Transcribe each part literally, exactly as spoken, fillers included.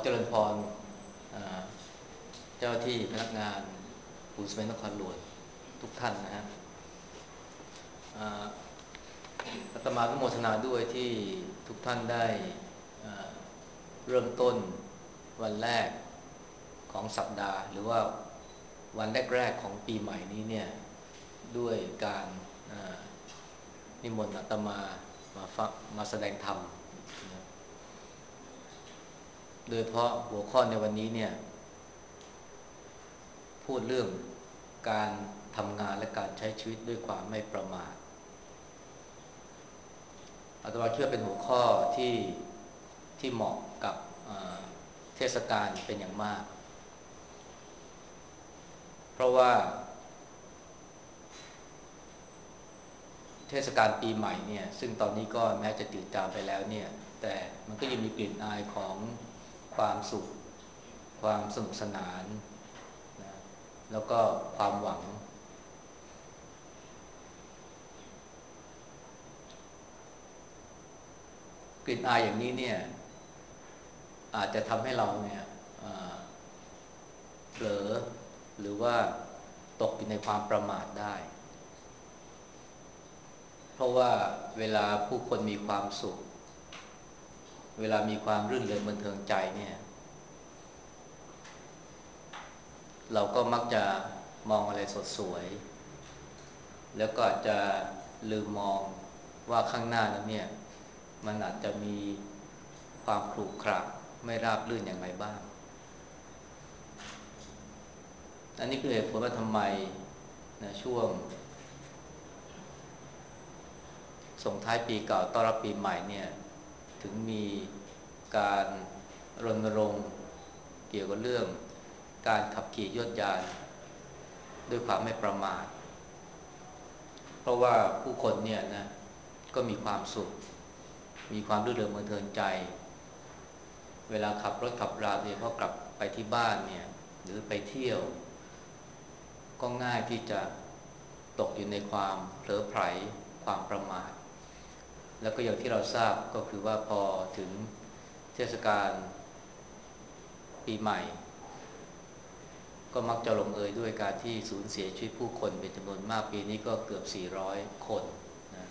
จริญพรเจ้าที่พนักงานปูนซีเมนต์นครหลวงทุกท่านนะฮะอาตมาก็โมทนาด้วยที่ทุกท่านได้เริ่มต้นวันแรกของสัปดาห์หรือว่าวันแรกๆของปีใหม่นี้เนี่ยด้วยการนิมนต์อาตมามาฟังมาแสดงธรรมโดยเพราะหัวข้อในวันนี้เนี่ยพูดเรื่องการทำงานและการใช้ชีวิตด้วยความไม่ประมาทอาตมาเชื่อเป็นหัวข้อที่ที่เหมาะกับเทศกาลเป็นอย่างมากเพราะว่าเทศกาลปีใหม่เนี่ยซึ่งตอนนี้ก็แม้จะจืดจางไปแล้วเนี่ยแต่มันก็ยังมีกลิ่นอายของความสุขความสนุกสนานนะแล้วก็ความหวังกลิ่นอายอย่างนี้เนี่ยอาจจะทำให้เราเนี่ยเผลอหรือว่าตกอยู่ในความประมาทได้เพราะว่าเวลาผู้คนมีความสุขเวลามีความรื่นเริงบันเทิงใจเนี่ยเราก็มักจะมองอะไรสดสวยแล้วก็อาจจะลืมมองว่าข้างหน้านั้นเนี่ยมันอาจจะมีความขรุขระไม่ราบรื่นอย่างไรบ้างอันนี้คือเหตุผลว่าทำไมนะช่วงส่งท้ายปีเก่าต้อนรับปีใหม่เนี่ยถึงมีการรณรงค์เกี่ยวกับเรื่องการขับขี่ยวดยานด้วยความไม่ประมาทเพราะว่าผู้คนเนี่ยนะก็มีความสุขมีความรื่นเริงบันเทิงใจเวลาขับรถขับราโดยเฉพาะกลับไปที่บ้านเนี่ยหรือไปเที่ยวก็ง่ายที่จะตกอยู่ในความเผลอไผลความประมาทแล้วก็อย่างที่เราทราบก็คือว่าพอถึงเทศกาลปีใหม่ก็มักจะลงเอยด้วยการที่สูญเสียชีวิตผู้คนเป็นจำนวนมากปีนี้ก็เกือบสี่ร้อยคนนะ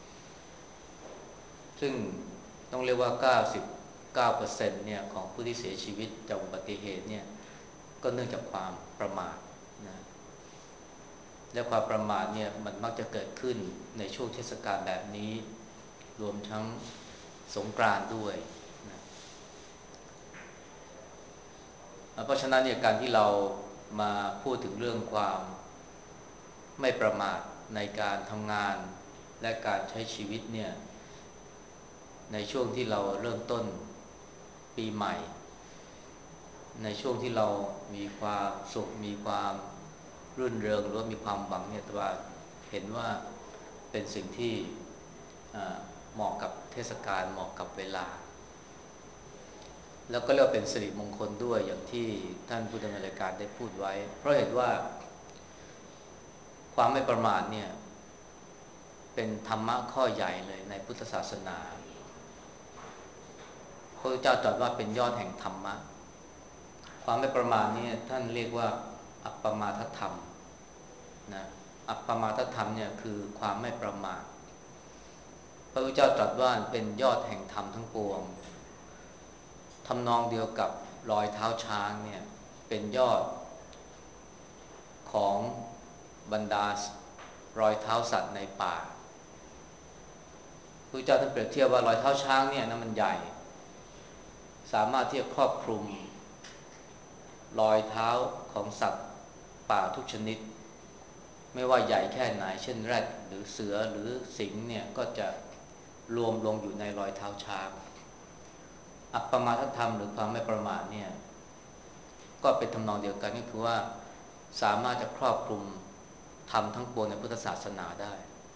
ซึ่งต้องเรียกว่า เก้าสิบเก้าเปอร์เซ็นต์ เนี่ยของผู้ที่เสียชีวิตจากอุบัติเหตุเนี่ยก็เนื่องจากความประมาทนะและความประมาทเนี่ยมันมักจะเกิดขึ้นในช่วงเทศกาลแบบนี้รวมทั้งสงกรานต์ด้วยนะเพราะฉะนั้นเนี่ยการที่เรามาพูดถึงเรื่องความไม่ประมาทในการทำงานและการใช้ชีวิตเนี่ยในช่วงที่เราเริ่มต้นปีใหม่ในช่วงที่เรามีความสุขมีความรื่นเริงหรือว่ามีความหวังเนี่ยแต่ว่าเห็นว่าเป็นสิ่งที่เหมาะกับเทศกาลเหมาะกับเวลาแล้วก็เรียกว่าเป็นสิริมงคลด้วยอย่างที่ท่านผู้ดำเนินรายการได้พูดไว้เพราะเห็นว่าความไม่ประมาทเนี่ยเป็นธรรมะข้อใหญ่เลยในพุทธศาสนาพระพุทธเจ้าตรัสว่าเป็นยอดแห่งธรรมะความไม่ประมาทเนี่ยท่านเรียกว่าอัปปมาทธรรมนะอัปปมาทธรรมเนี่ยคือความไม่ประมาทพระพุทธเจ้าตรัสว่าเป็นยอดแห่งธรรมทั้งปวงทำนองเดียวกับรอยเท้าช้างเนี่ยเป็นยอดของบรรดารอยเท้าสัตว์ในป่าพระเจ้าท่านเปรียบเทียบว่ารอยเท้าช้างเนี่ยนะมันใหญ่สามารถที่จะครอบคลุมรอยเท้าของสัตว์ป่าทุกชนิดไม่ว่าใหญ่แค่ไหนเช่นแรดหรือเสือหรือสิงห์เนี่ยก็จะรวมลงอยู่ในรอยเท้าช้างอัปปมาทธรรมหรือความไม่ประมาทเนี่ยก็เป็นทำนองเดียวกันก็คือว่าสามารถจะครอบคลุมธรรมทั้งปวงในพุทธศาสนาได้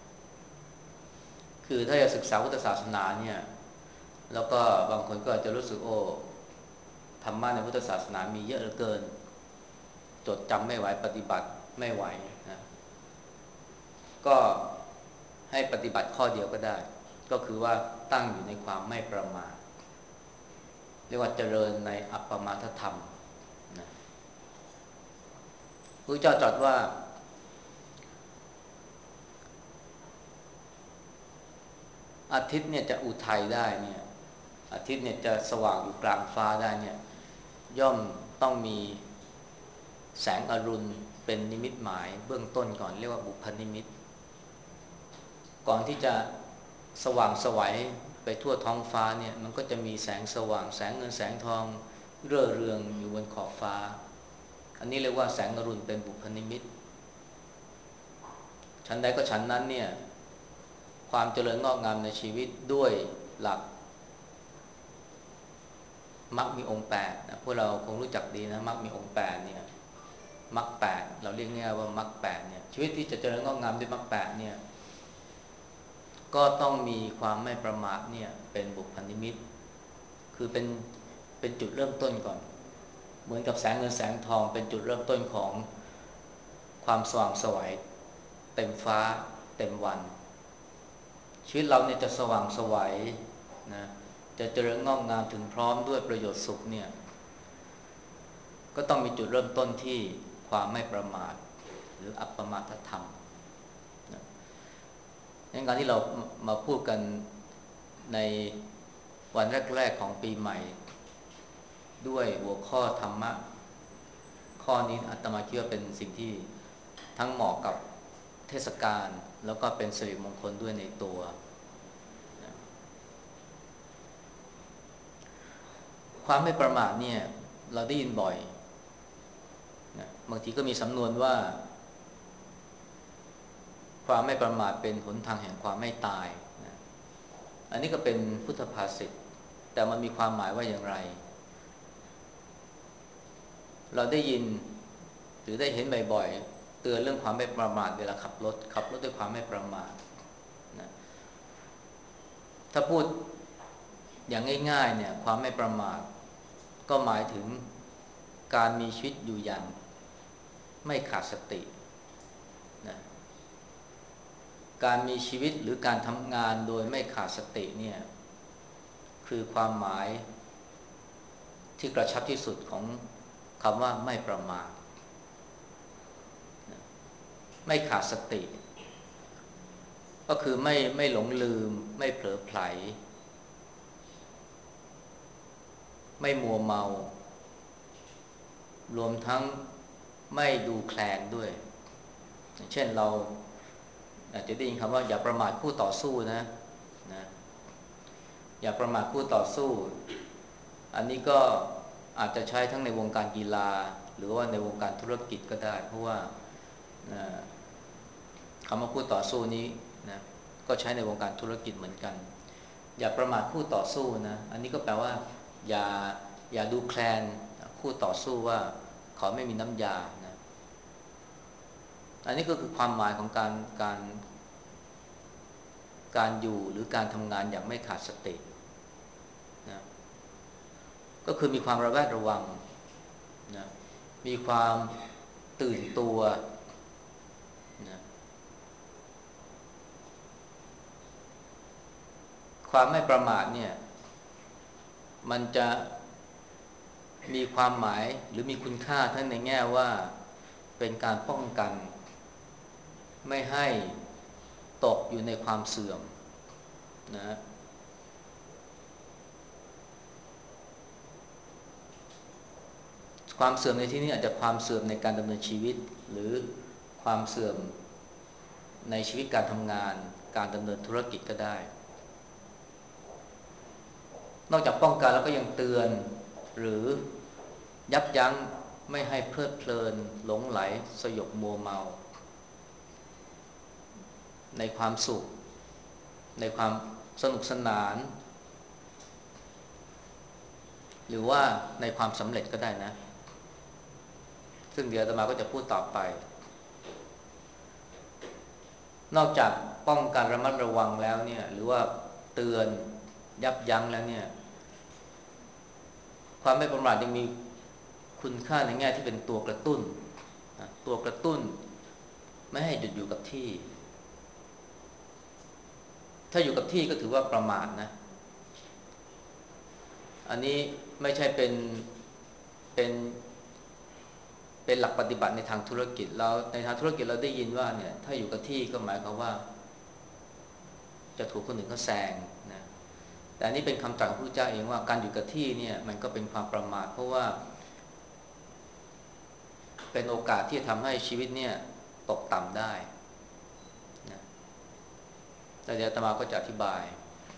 คือถ้าจะศึกษาพุทธศาสนาเนี่ยแล้วก็บางคนก็อาจจะรู้สึกโอ้ธรรมะในพุทธศาสนามีเยอะเหลือเกินจดจำไม่ไหวปฏิบัติไม่ไหวนะก็ให้ปฏิบัติข้อเดียวก็ได้ก็คือว่าตั้งอยู่ในความไม่ประมาทเรียกว่าเจริญในอัปปมาทธรรมนะพระเจ้าตรัสว่าอาทิตย์เนี่ยจะอุทัยได้เนี่ยอาทิตย์เนี่ยจะสว่างอยู่กลางฟ้าได้เนี่ยย่อมต้องมีแสงอรุณเป็นนิมิตหมายเบื้องต้นก่อนเรียกว่าบุพนิมิตก่อนที่จะสว่างไสวไปทั่วท้องฟ้าเนี่ยมันก็จะมีแสงสว่างแสงเงินแสงทองเร่อเรืองอยู่บนขอบฟ้าอันนี้เรียกว่าแสงอรุณเป็นบุพนิมิตชั้นใดก็ชั้นนั้นเนี่ยความเจริญงอกงามในชีวิตด้วยหลักมรรคมีองค์แปดนะพวกเราคงรู้จักดีนะมรรคมีองค์แปดเนี่ยมรรคแปดเราเรียกง่ายว่ามรรคแปดเนี่ยชีวิตที่จะเจริญงอกงามด้วยมรรคแปดเนี่ยก็ต้องมีความไม่ประมาทเนี่ยเป็นบุพนิมิตคือเป็นเป็นจุดเริ่มต้นก่อนเหมือนกับแสงเงินแสงทองเป็นจุดเริ่มต้นของความสว่างไสวเต็มฟ้าเต็มวันชีวิตเราเนี่ยจะสว่างไสวนะจะเจริญงอกงามถึงพร้อมด้วยประโยชน์สุขเนี่ยก็ต้องมีจุดเริ่มต้นที่ความไม่ประมาทหรืออัปปมาทธรรมนะในการที่เรามาพูดกันในวันแรกๆของปีใหม่ด้วยหัวข้อธรรมะข้อนี้อาตมาคิดว่าเป็นสิ่งที่ทั้งเหมาะกับเทศกาลแล้วก็เป็นสิริมงคลด้วยในตัวนะความไม่ประมาทเนี่ยเราได้ยินบ่อยนะบางทีก็มีสำนวนว่าความไม่ประมาทเป็นหนทางแห่งความไม่ตายนะอันนี้ก็เป็นพุทธภาษิตแต่มันมีความหมายว่าอย่างไรเราได้ยินหรือได้เห็นบ่อยๆเตือนเรื่องความไม่ประมาทเวลาขับรถขับรถด้วยความไม่ประมาทนะถ้าพูดอย่างง่ายๆเนี่ยความไม่ประมาทก็หมายถึงการมีชีวิตอยู่อย่างไม่ขาดสตินะการมีชีวิตหรือการทำงานโดยไม่ขาดสติเนี่ยคือความหมายที่กระชับที่สุดของคำว่าไม่ประมาทไม่ขาดสติก็คือไม่ไม่หลงลืมไม่เผลอไผลไม่มัวเมารวมทั้งไม่ดูแคลนด้วยเช่นเราอาจจะได้ยินคำว่าอย่าประมาทคู่ต่อสู้นะนะอย่าประมาทคู่ต่อสู้อันนี้ก็อาจจะใช้ทั้งในวงการกีฬาหรือว่าในวงการธุรกิจก็ได้เพราะว่าคำว่าคู่ต่อสู้นี้นะก็ใช้ในวงการธุรกิจเหมือนกันอย่าประมาทคู่ต่อสู้นะอันนี้ก็แปลว่าอย่าอย่าดูแคลนคู่ต่อสู้ว่าเขาไม่มีน้ำยานะอันนี้ก็คือความหมายของการการการอยู่หรือการทำงานอย่างไม่ขาดสตินะก็คือมีความระแวดระวังนะมีความตื่นตัวนะความไม่ประมาทเนี่ยมันจะมีความหมายหรือมีคุณค่าทั้งในแง่ว่าเป็นการป้องกันไม่ให้ตกอยู่ในความเสื่อมนะความเสื่อมในที่นี้อาจจะความเสื่อมในการดำเนินชีวิตหรือความเสื่อมในชีวิตการทำงานการดำเนินธุรกิจก็ได้นอกจากป้องกันแล้วก็ยังเตือนหรือยับยั้งไม่ให้เพลิดเพลินหลงไหลสยบมัวเมาในความสุขในความสนุกสนานหรือว่าในความสำเร็จก็ได้นะซึ่งเดี๋ยวอาตมาก็จะพูดต่อไปนอกจากป้องกันระมัดระวังแล้วเนี่ยหรือว่าเตือนยับยั้งแล้วเนี่ยความไม่ประมาทยังมีคุณค่าในแง่ที่เป็นตัวกระตุ้นตัวกระตุ้นไม่ให้หยุดอยู่กับที่ถ้าอยู่กับที่ก็ถือว่าประมาทนะอันนี้ไม่ใช่เป็นเป็นเป็นหลักปฏิบัติในทางธุรกิจเราในทางธุรกิจเราได้ยินว่าเนี่ยถ้าอยู่กับที่ก็หมายความว่าจะถูกคนอื่นเขาแซงนะแต่อันนี้เป็นคำตรัสของพระพุทธเจ้าเองว่าการอยู่กับที่เนี่ยมันก็เป็นความประมาทเพราะว่าเป็นโอกาสที่จะทำให้ชีวิตเนี่ยตกต่ำได้นะแต่เดี๋ยวอาตมาก็จะอธิบาย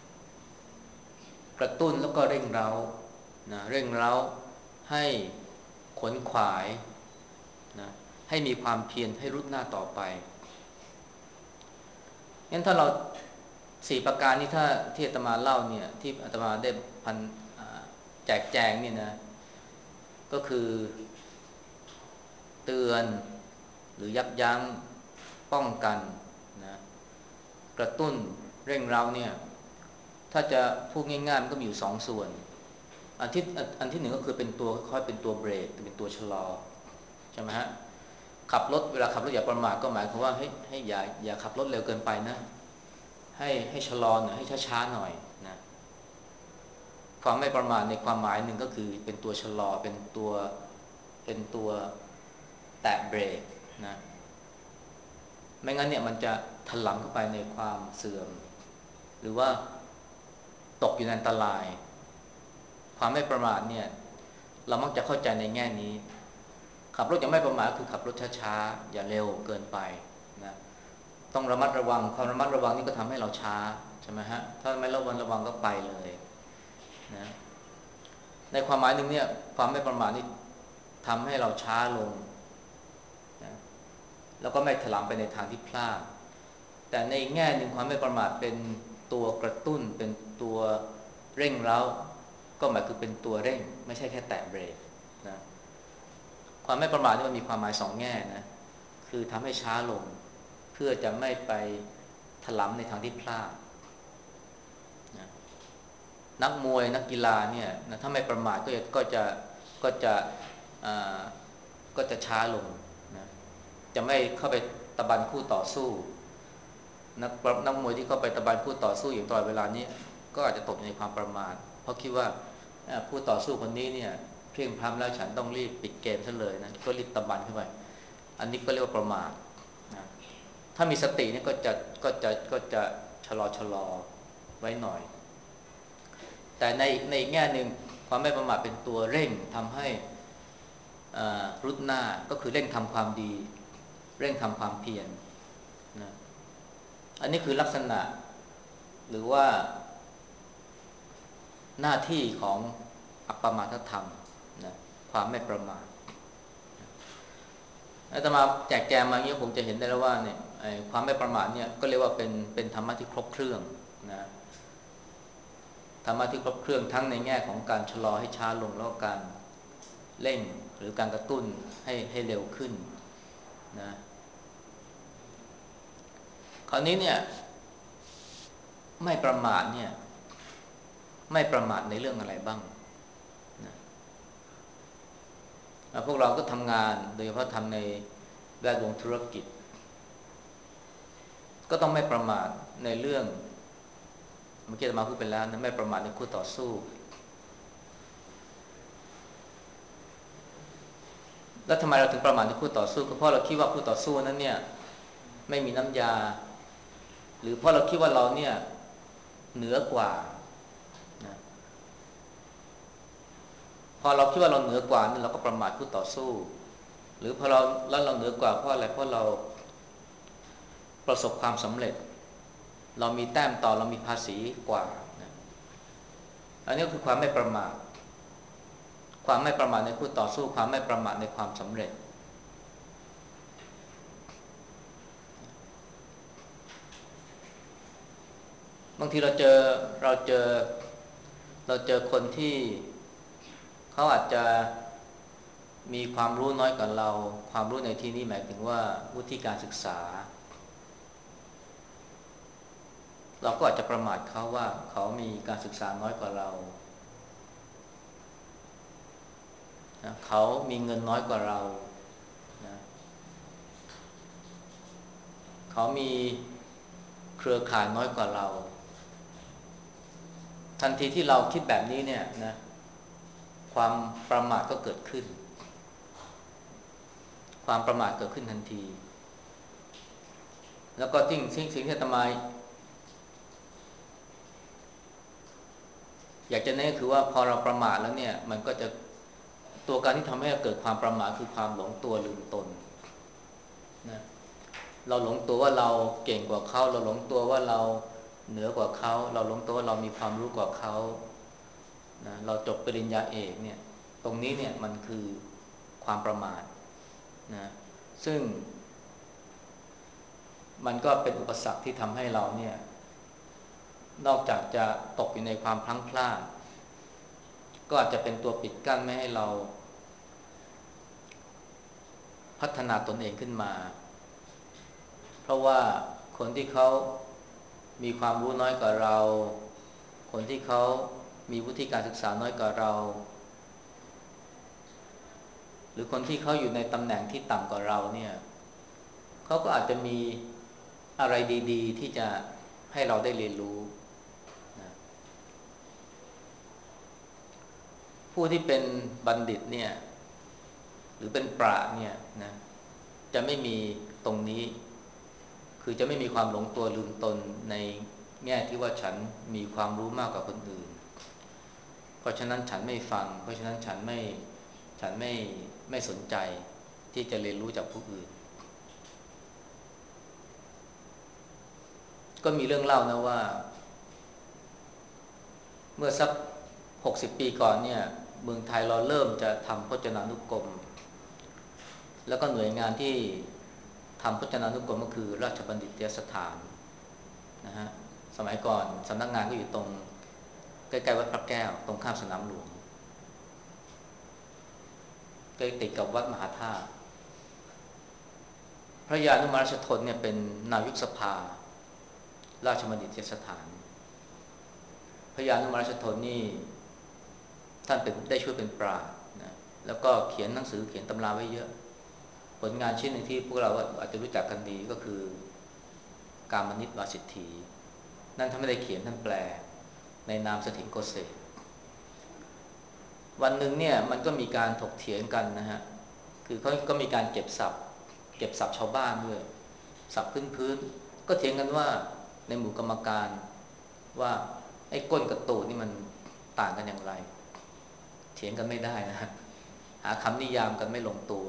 กระตุ้นแล้วก็เร่งเร้านะเร่งเร้าให้ขนขวายนะให้มีความเพียรให้รุดหน้าต่อไปงั้นถ้าเราสี่ประการนี้ถ้าที่อาตมาเล่าเนี่ยที่อาตมาได้พันแจกแจงนี่นะก็คือเตือนหรือยับยั้งป้องกันนะกระตุ้นเร่งเร้าเนี่ยถ้าจะพูดง่ายๆมันก็มีอยู่สองส่วนอันที่อันที่หนึ่งก็คือเป็นตัวค่อยเป็นตัวเบรกเป็นตัวชะลอใช่ไหมฮะขับรถเวลาขับรถอย่าประมาทก็หมายความว่าให้ให้อย่าอย่าขับรถเร็วเกินไปนะให้ให้ชะลอหน่อยให้ช้าๆหน่อยนะความไม่ประมาทในความหมายหนึ่งก็คือเป็นตัวชะลอเป็นตัวเป็นตัวแตะเบรกนะไม่งั้นเนี่ยมันจะถลำเข้าไปในความเสื่อมหรือว่าตกอยู่ในอันตรายความไม่ประมาทเนี่ยเรามักจะเข้าใจในแง่นี้ขับรถอย่างไม่ประมาทคือขับรถช้าๆอย่าเร็วเกินไปนะต้องระมัดระวังความระมัดระวังนี่ก็ทำให้เราช้าใช่ไหมฮะถ้าไม่ระวังระวังก็ไปเลยนะในความหมายหนึ่งเนี่ยความไม่ประมาทนี่ทำให้เราช้าลงนะแล้วก็ไม่ถลำไปในทางที่พลาดแต่ในแง่หนึ่งความไม่ประมาทเป็นตัวกระตุ้นเป็นตัวเร่งเร้าก็หมายคือเป็นตัวเร่งไม่ใช่แค่แตะเบรกนะความไม่ประมาทนี่มันมีความหมายสองแง่นะคือทำให้ช้าลงเพื่อจะไม่ไปถลำในทางที่พลาดนะนักมวยนักกีฬาเนี่ยนะถ้าไม่ประมาทก็จะก็จะก็จะก็จะช้าลงนะจะไม่เข้าไปตะบันคู่ต่อสู้นักนักมวยที่เข้าไปตะบันคู่ต่อสู้อย่างตลอดเวลานี้ก็อาจจะตกในความประมาทเพราะคิดว่าคู่ต่อสู้คนนี้เนี่ยเพียงพร้ำแล้วฉันต้องรีบปิดเกมซะเลยนะก็รีบตะบันขึ้นไปอันนี้ก็เรียกว่าประมาทนะถ้ามีสตินี่ก็จะก็จะก็จะชะลอชะลอไว้หน่อยแต่ในในอีกแง่หนึ่งความไม่ประมาทเป็นตัวเร่งทำให้รุดหน้าก็คือเร่งทำความดีเร่งทำความเพียรนะอันนี้คือลักษณะหรือว่าหน้าที่ของอัปปมาทธรรมนะความไม่ประมาทอาตมาแจกแจงมาอย่างนี้ผมจะเห็นได้แล้วว่าเนี่ยความไม่ประมาทเนี่ยก็เรียกว่าเป็นเป็นธรรมะที่ครบเครื่องนะธรรมะที่ครบเครื่องทั้งในแง่ของการชะลอให้ช้าลงแล้วก็การเร่งหรือการกระตุ้นให้ให้เร็วขึ้นนะคราวนี้เนี่ยไม่ประมาทเนี่ยไม่ประมาทในเรื่องอะไรบ้างนะพวกเราก็ทำงานโดยเฉพาะทำในแวดวงธุรกิจก็ต้องไม่ประมาทในเรื่องเมื่อกี้อาตมาพูดไปแล้วนะไม่ประมาทในคู่ต่อสู้แล้วทำไมเราถึงประมาทในคู่ต่อสู้ก็เพราะเราคิดว่าคู่ต่อสู้นั้นเนี่ยไม่มีน้ำยาหรือเพราะเราคิดว่าเราเนี่ยเหนือกว่านะพอเราคิดว่าเราเหนือกว่านี่เราก็ประมาทคู่ต่อสู้หรือพอเราแล้วเราเหนือกว่าเพราะอะไรเพราะเราประสบความสำเร็จเรามีแต้มต่อเรามีภาษีกว่านะอันนี้คือความไม่ประมาทความไม่ประมาทในคู่ต่อสู้ความไม่ประมาทในความสำเร็จบางทีเราเจอเราเจอเราเจอคนที่เขาอาจจะมีความรู้น้อยกว่าเราความรู้ในที่นี้หมายถึงว่าวุฒิการศึกษาเราก็อาจจะประมาทเขาว่าเขามีการศึกษาน้อยกว่าเรานะเขามีเงินน้อยกว่าเรานะเขามีเครือข่ายน้อยกว่าเราทันทีที่เราคิดแบบนี้เนี่ยนะความประมาทก็เกิดขึ้นความประมาทเกิดขึ้นทันทีแล้วก็สิ่งสิ่งสิ่งที่อาตมาอยากจะเน้นคือว่าพอเราประมาทแล้วเนี่ยมันก็จะตัวการที่ทำให้เกิดความประมาทคือความหลงตัวลืมตนนะเราหลงตัวว่าเราเก่งกว่าเขาเราหลงตัวว่าเราเหนือกว่าเขาเราหลงตัวว่าเรามีความรู้กว่าเขานะเราจบปริญญาเอกเนี่ยตรงนี้เนี่ยมันคือความประมาทนะซึ่งมันก็เป็นอุปสรรคที่ทำให้เราเนี่ยนอกจากจะตกอยู่ในความพลั้งพลาดก็อาจจะเป็นตัวปิดกั้นไม่ให้เราพัฒนาตนเองขึ้นมาเพราะว่าคนที่เขามีความรู้น้อยกว่าเราคนที่เขามีวุฒิการศึกษาน้อยกว่าเราหรือคนที่เขาอยู่ในตำแหน่งที่ต่ำกว่าเราเนี่ยเขาก็อาจจะมีอะไรดีๆที่จะให้เราได้เรียนรู้นะผู้ที่เป็นบัณฑิตเนี่ยหรือเป็นปราชญ์เนี่ยนะจะไม่มีตรงนี้คือจะไม่มีความหลงตัวลืมตนในแง่ที่ว่าฉันมีความรู้มากกว่าคนอื่นเพราะฉะนั้นฉันไม่ฟังเพราะฉะนั้นฉันไม่ฉันไม่ไม่สนใจที่จะเรียนรู้จากผู้อื่นก็มีเรื่องเล่านะว่าเมื่อสักหกสิบปีก่อนเนี่ยเมืองไทยเราเริ่มจะทำพจนานุกรมแล้วก็หน่วยงานที่ทำพจนานุกรมก็คือราชบัณฑิตยสถานนะฮะสมัยก่อนสำนักงานก็อยู่ตรงใกล้ๆวัดพระแก้วตรงข้ามสนามหลวงใกล้ติดกับวัดมหาธาตุพระยานุมาราชทนเนี่ยเป็นนายกสภาราชบัณฑิตยสถานพระยานุมาราชทนนี่ท่านเป็นได้ช่วยเป็นปราชญ์นะแล้วก็เขียนหนังสือเขียนตำราไว้เยอะผลงานชิ้นหนึ่งที่พวกเราอาจจะรู้จักกันดีก็คือกามนิตวาสิทธีนั่นท่านไม่ได้เขียนท่านแปลในนามสถิตโกเศษวันหนึ่งเนี่ยมันก็มีการถกเถียงกันนะฮะคือเขาก็มีการเก็บศัพท์เก็บศัพท์ชาวบ้านด้วยศัพท์พื้นๆก็เถียงกันว่าในหมู่กรรมการว่าไอ้ก้นกับตูดนี่มันต่างกันอย่างไรเถียงกันไม่ได้นะฮะหาคำนิยามกันไม่ลงตัว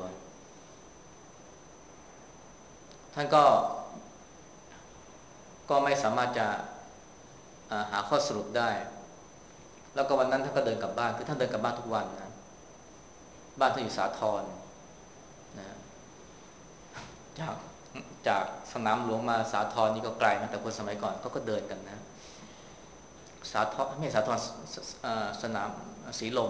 ท่านก็ก็ไม่สามารถจะหาข้อสรุปได้แล้วก็วันนั้นท่านก็เดินกลับบ้านคือท่านเดินกลับบ้านทุกวันนะบ้านท่านอยู่สาทรนะจากจากสนามหลวงมาสาทรนี่ก็ไกลนะแต่คนสมัยก่อนเขาก็เดินกันนะสาทรไม่สาทรสนามสีลม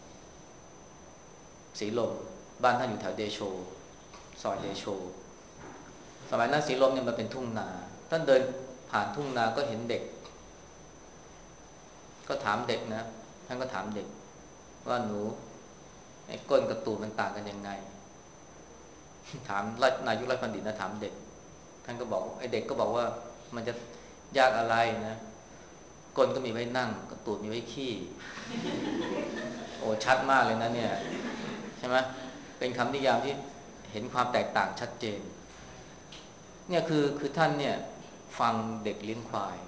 สีลมบ้านท่านอยู่แถวเดโชซอยเดโชสมัยนั้นสีลมเนี่ยมันเป็นทุ่งนาท่านเดินผ่านทุ่งนาก็เห็นเด็กก็ถามเด็กนะท่านก็ถามเด็กว่าหนูไอ้ก้นกับตูดมันต่างกันยังไงถามนายกรัฐบัณฑิตนะถามเด็กท่านก็บอกไอ้เด็กก็บอกว่ามันจะยากอะไรนะก้นก็มีไว้นั่งกับตูดมีไว้ขี้โอ้ชัดมากเลยนะเนี่ยใช่ไหมเป็นคำนิยามที่เห็นความแตกต่างชัดเจนเนี่ยคือคือท่านเนี่ยฟังเด็กเลี้ยงควาย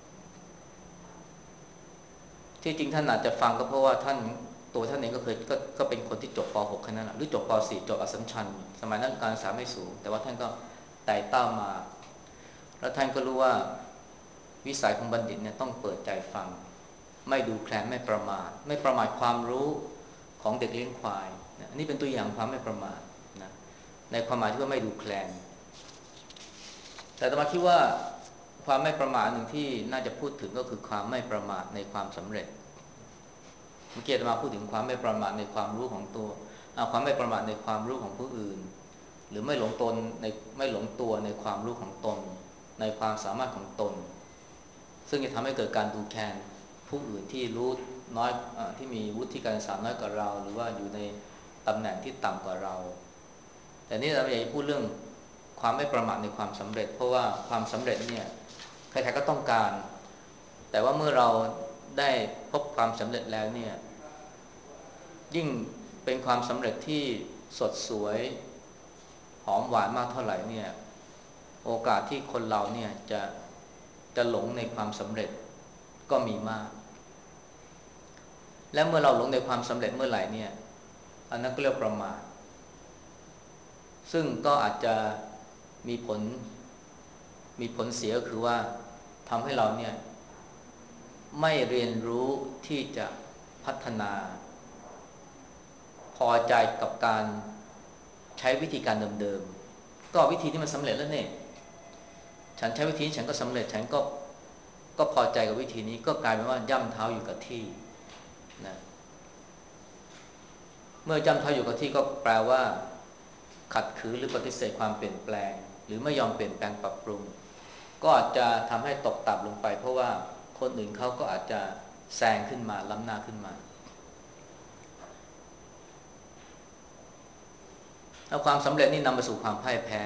ที่จริงท่านอาจจะฟังก็เพราะว่าท่านตัวท่านเองก็เคยก็ก็เป็นคนที่จบป .หก แค่นั้นแหละหรือจบป .สี่ จบอัสสัมชัญสมัยนั้นการศึกษาไม่สูงแต่ว่าท่านก็ไต่เต้ามาแล้วท่านก็รู้ว่าวิสัยของบัณฑิตเนี่ยต้องเปิดใจฟังไม่ดูแคลนไม่ประมาทไม่ประมาทความรู้ของเด็กเลี้ยงควายอันนี้เป็นตัวอย่างความไม่ประมาทนะในความหมายที่ว่าไม่ดูแคลนแต่อาตมาคิดว่าความไม่ประมาทหนึ่งที่น่าจะพูดถึงก็คือความไม่ประมาทในความสำเร็จเมื่อกี้อาตมาพูดถึงความไม่ประมาทในความรู้ของตัวความไม่ประมาทในความรู้ของผู้อื่นหรือไม่หลงตนในไม่หลงตัวในความรู้ของตนในความสามารถของตนซึ่งจะทำให้เกิดการดูแคลนผู้อื่นที่รู้น้อยอที่มีวุฒิการศึกษาน้อยกว่าเราหรือว่าอยู่ในตำแหน่งที่ต่ำกว่าเราแต่นี่เราอยากจะพูดเรื่องความไม่ประมาทในความสำเร็จเพราะว่าความสำเร็จเนี่ยใครๆก็ต้องการแต่ว่าเมื่อเราได้พบความสำเร็จแล้วเนี่ยยิ่งเป็นความสำเร็จที่สดสวยหอมหวานมากเท่าไหร่เนี่ยโอกาสที่คนเราเนี่ยจะจะหลงในความสำเร็จก็มีมากและเมื่อเราหลงในความสำเร็จเมื่อไหร่เนี่ยอันนั้นก็เรียกประมาทซึ่งก็อาจจะมีผลมีผลเสียก็คือว่าทำให้เราเนี่ยไม่เรียนรู้ที่จะพัฒนาพอใจกับการใช้วิธีการเดิมๆก็วิธีที่มันสำเร็จแล้วเนี่ยฉันใช้วิธีฉันก็สำเร็จฉันก็ก็พอใจกับวิธีนี้ก็กลายเป็นว่าย่ำเท้าอยู่กับที่นะเมื่อย่ำเท้าอยู่กับที่ก็แปลว่าขัดขืนหรือปฏิเสธความเปลี่ยนแปลงหรือไม่ยอมเปลี่ยนแปลงปรับปรุงก็อาจจะทำให้ตกต่ำลงไปเพราะว่าคนอื่นเขาก็อาจจะแซงขึ้นมาล้ำหน้าขึ้นมาแล้วความสำเร็จนี่นำไปสู่ความพ่ายแพ้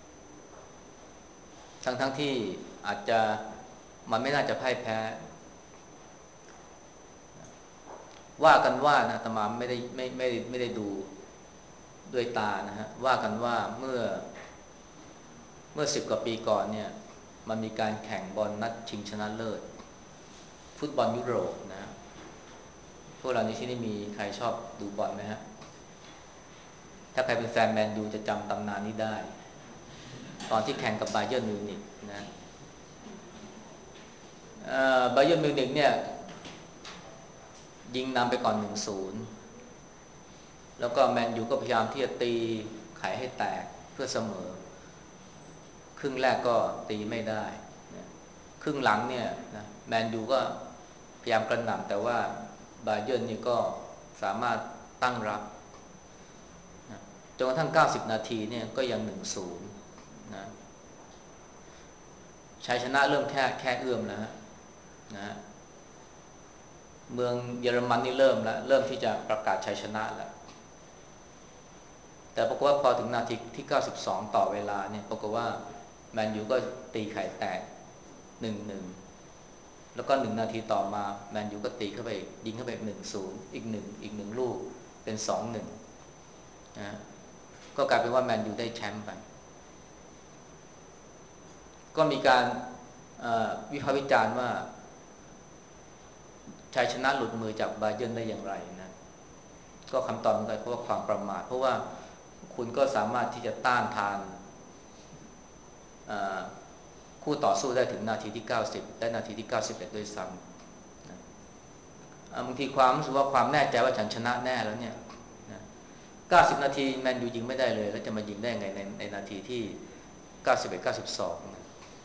ทั้งทั้งที่อาจจะมันไม่น่าจะพ่ายแพ้ว่ากันว่านะอาตมาไม่ได้ไม่ไม่ไม่ได้ดูด้วยตานะฮะว่ากันว่าเมื่อเมื่อสิบกว่าปีก่อนเนี่ยมันมีการแข่งบอลนัดชิงชนะเลิศฟุตบอลยุโรปนะพวกเราในที่นี้มีใครชอบดูบอลไหมฮะถ้าใครเป็นแฟนแมนยูจะจำตำนานนี้ได้ตอนที่แข่งกับบาเยิร์นมิวนิกนะบาเยิร์นมิวนิกเนี่ยยิงนำไปก่อน หนึ่งศูนย์ แล้วก็แมนยูก็พยายามที่จะตีไขให้แตกเพื่อเสมอครึ่งแรกก็ตีไม่ได้ครึ่งหลังเนี่ยนะแมนยูก็พยายามกระหน่ำแต่ว่าบาเยิร์นนี่ก็สามารถตั้งรับนะจนกระทั่งเก้าสิบนาทีเนี่ยก็ยัง หนึ่งศูนย์ นะชัยชนะเริ่มแค่แค่เอื้อมแล้วนะเมืองเยอรมันนี่เริ่มแล้วเริ่มที่จะประกาศชัยชนะแล้วแต่ปรากฏว่าพอถึงนาทีที่เก้าสิบสองต่อเวลาเนี่ยปรากฏว่าแมนยูก็ตีไข่แตก หนึ่งหนึ่ง แล้วก็หนึ่งนาทีต่อมาแมนยูก็ตีเข้าไปยิงเข้าไป หนึ่งศูนย์ อีกหนึ่งอีกหนึ่งลูกเป็น สองหนึ่ง นะก็กลายเป็นว่าแมนยูได้แชมป์ไปก็มีการวิพากษ์วิจารณ์ว่าชัยชนะหลุดมือจากบาเยิร์นได้อย่างไรนะก็คำตอบมันก็เพราะว่าความประมาทเพราะว่าคุณก็สามารถที่จะต้านทานคู่ต่อสู้ได้ถึงนาทีที่เก้าสิบและนาทีที่เก้าสิบเอ็ดด้วยซ้ำนะบางทีความรู้สึกว่าความแน่ใจว่าฉันชนะแน่แล้วเนี่ยนะเก้าสิบนาทีแมนยูยิงไม่ได้เลยแล้วจะมายิงได้ไงในในนาทีที่เก้าสิบเอ็ด เก้าสิบสองนะ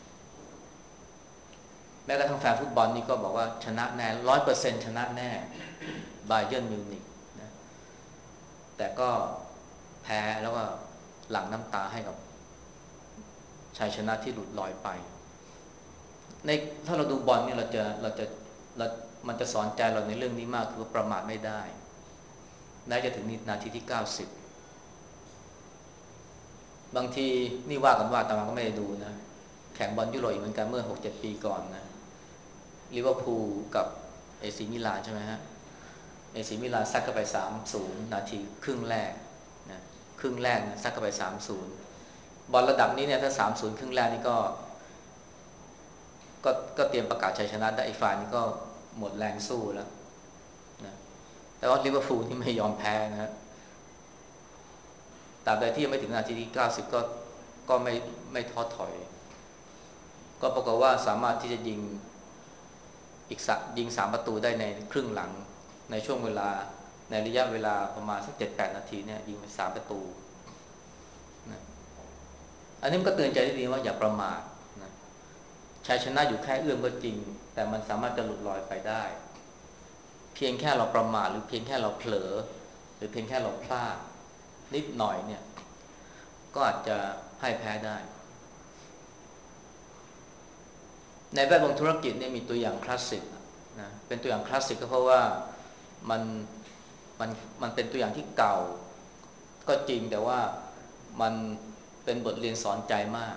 แม้กระทั่งแฟนฟุตบอลนี่ก็บอกว่าชนะแน่ ร้อยเปอร์เซ็นต์ ชนะแน่บาเยิร์นมิวนิกนะแต่ก็แพ้แล้วก็หลั่งน้ำตาให้กับชัยชนะที่หลุดลอยไปในถ้าเราดูบอลเนี่ยเราจะเราจะเรามันจะสอนใจเราในเรื่องนี้มากคือว่าประมาทไม่ได้แม้จะถึงนาทีที่เก้าสิบบางทีนี่ว่ากันว่าแต่มันก็ไม่ได้ดูนะแข่งบอลยุโรปเหมือนกันเมื่อ หกเจ็ด ปีก่อนนะลิเวอร์พูลกับเอซีมิลานใช่ไหมฮะเอซีมิลานซัดเข้าไป สามศูนย์ นาทีครึ่งแรกนะครึ่งแรกนะซัดเข้าไป สามศูนย์ บอลระดับนี้เนี่ยถ้า สามศูนย์ ครึ่งแรกนี่ก็ก็ก็เตรียมประกาศชัยชนะได้อีกฝ่ายนี้ก็หมดแรงสู้แล้วนะแต่ว่าลิเวอร์พูลที่ไม่ยอมแพ้นะตราบใดที่ยังไม่ถึงนาทีที่เก้าสิบก็ก็ไม่ไม่ท้อถอยก็ปรากฏว่าสามารถที่จะยิงอีกยิงสามประตูได้ในครึ่งหลังในช่วงเวลาในระยะเวลาประมาณสัก เจ็ดแปด นาทีเนี่ยยิงไปสามประตูนะอันนี้มันก็เตือนใจได้ดีว่าอย่าประมาทนะชัยชนะอยู่แค่เอื้อมก็จริงแต่มันสามารถจะหลุดลอยไปได้เพียงแค่เราประมาทหรือเพียงแค่เราเผลอหรือเพียงแค่เราพลาดนิดหน่อยเนี่ยก็อาจจะพ่ายแพ้ได้ในแวดวงธุรกิจเนี่ยมีตัวอย่างคลาสสิกนะเป็นตัวอย่างคลาสสิกก็เพราะว่ามันมันมันเป็นตัวอย่างที่เก่าก็จริงแต่ว่ามันเป็นบทเรียนสอนใจมาก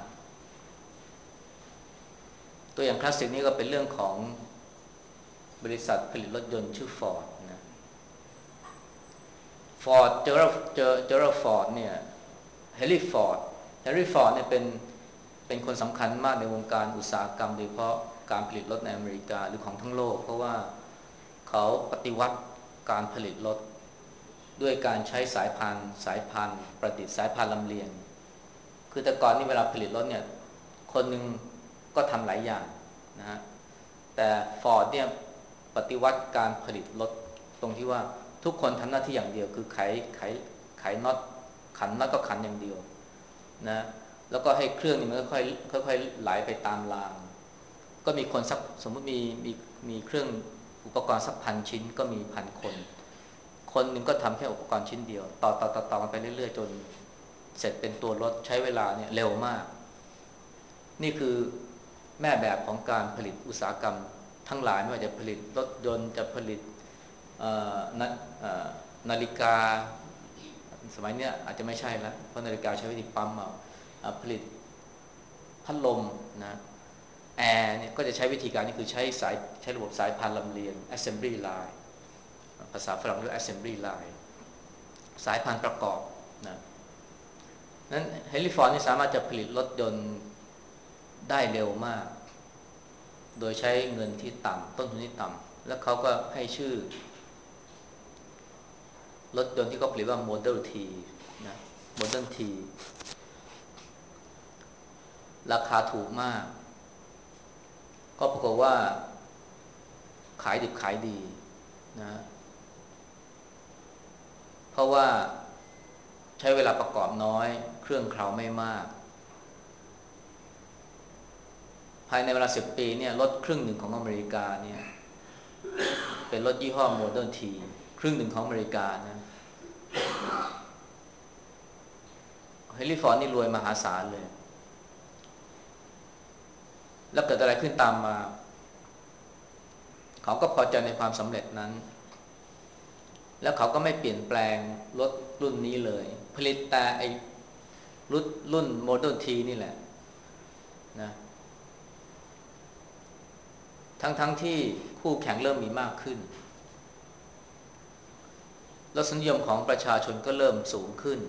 ตัวอย่างคลาสสิกนี้ก็เป็นเรื่องของบริษัทผลิตรถยนต์ชื่อฟอร์ดนะฟอร์ดเจอร์เจอเจอร์ฟอร์ดเนี่ยเฮนรี่ฟอร์ดเฮนรี่ฟอร์ดเนี่ยเป็นเป็นคนสำคัญมากในวงการอุตสาหกรรมโดยเฉพาะการผลิตรถในอเมริกาหรือของทั้งโลกเพราะว่าเขาปฏิวัติการผลิตรถด้วยการใช้สายพานสายพานประดิษฐ์สายพานลำเลียงคือแต่ก่อนนี่เวลาผลิตรถเนี่ยคนหนึ่งก็ทำหลายอย่างนะฮะแต่ฟอร์ดเนี่ยปฏิวัติการผลิตรถตรงที่ว่าทุกคนทำหน้าที่อย่างเดียวคือไขไขไขน็อตขันน็อตก็ขันอย่างเดียวนะแล้วก็ให้เครื่องนี่มันค่อยค่อยๆไหลไปตามรางก็มีคนสักสมมติมีมีมีเครื่องอุปกรณ์สักพันชิ้นก็มีพันคนคนหนึ่งก็ทำแค่อุปกรณ์ชิ้นเดียวต่อต่อต่อต่อกันไปเรื่อยๆจนเสร็จเป็นตัวรถใช้เวลาเนี่ยเร็วมากนี่คือแม่แบบของการผลิตอุตสาหกรรมทั้งหลายไม่ว่าจะผลิตรถยนต์จะผลิตนานาฬิกาสมัยนี้อาจจะไม่ใช่แล้วเพราะนาฬิกาใช้วิธีปั๊มเอาผลิตพัดลมนะแอร์เนี่ยก็จะใช้วิธีการนี้คือใช้สายใช้ระบบสายพานลำเลียง assembly line ภาษาฝรั่งเรียก assembly line สายพานประกอบนะนั้นเฮนรี่ฟอร์ดนี่สามารถจะผลิตรถยนต์ได้เร็วมากโดยใช้เงินที่ต่ำต้นทุนที่ต่ำแล้วเขาก็ให้ชื่อรถยนต์ที่เขาผลิตว่า Model T นะ Model T ราคาถูกมากก็ปรากฏว่าขายดิบขายดีนะเพราะว่าใช้เวลาประกอบน้อยเครื่องเคราไม่มากภายในเวลาสิบปีเนี่ยรถครึ่งหนึ่งของอเมริกาเนี่ยเป็นรถยี่ห้อ Model T ครึ่งหนึ่งของอเมริกานะเฮนรี่ฟอร์ดนี่รวยมหาศาลเลยแล้วเกิดอะไรขึ้นตามมาเขาก็พอใจในความสำเร็จนั้นแล้วเขาก็ไม่เปลี่ยนแปลงรถรุ่นนี้เลยผลิตแต่ไอ้รุ่นรุ่น Model T นี่แหละนะทั้งๆ ทที่คู่แข่งเริ่มมีมากขึ้นรสนิยมของประชาชนก็เริ่มสูงขึ้น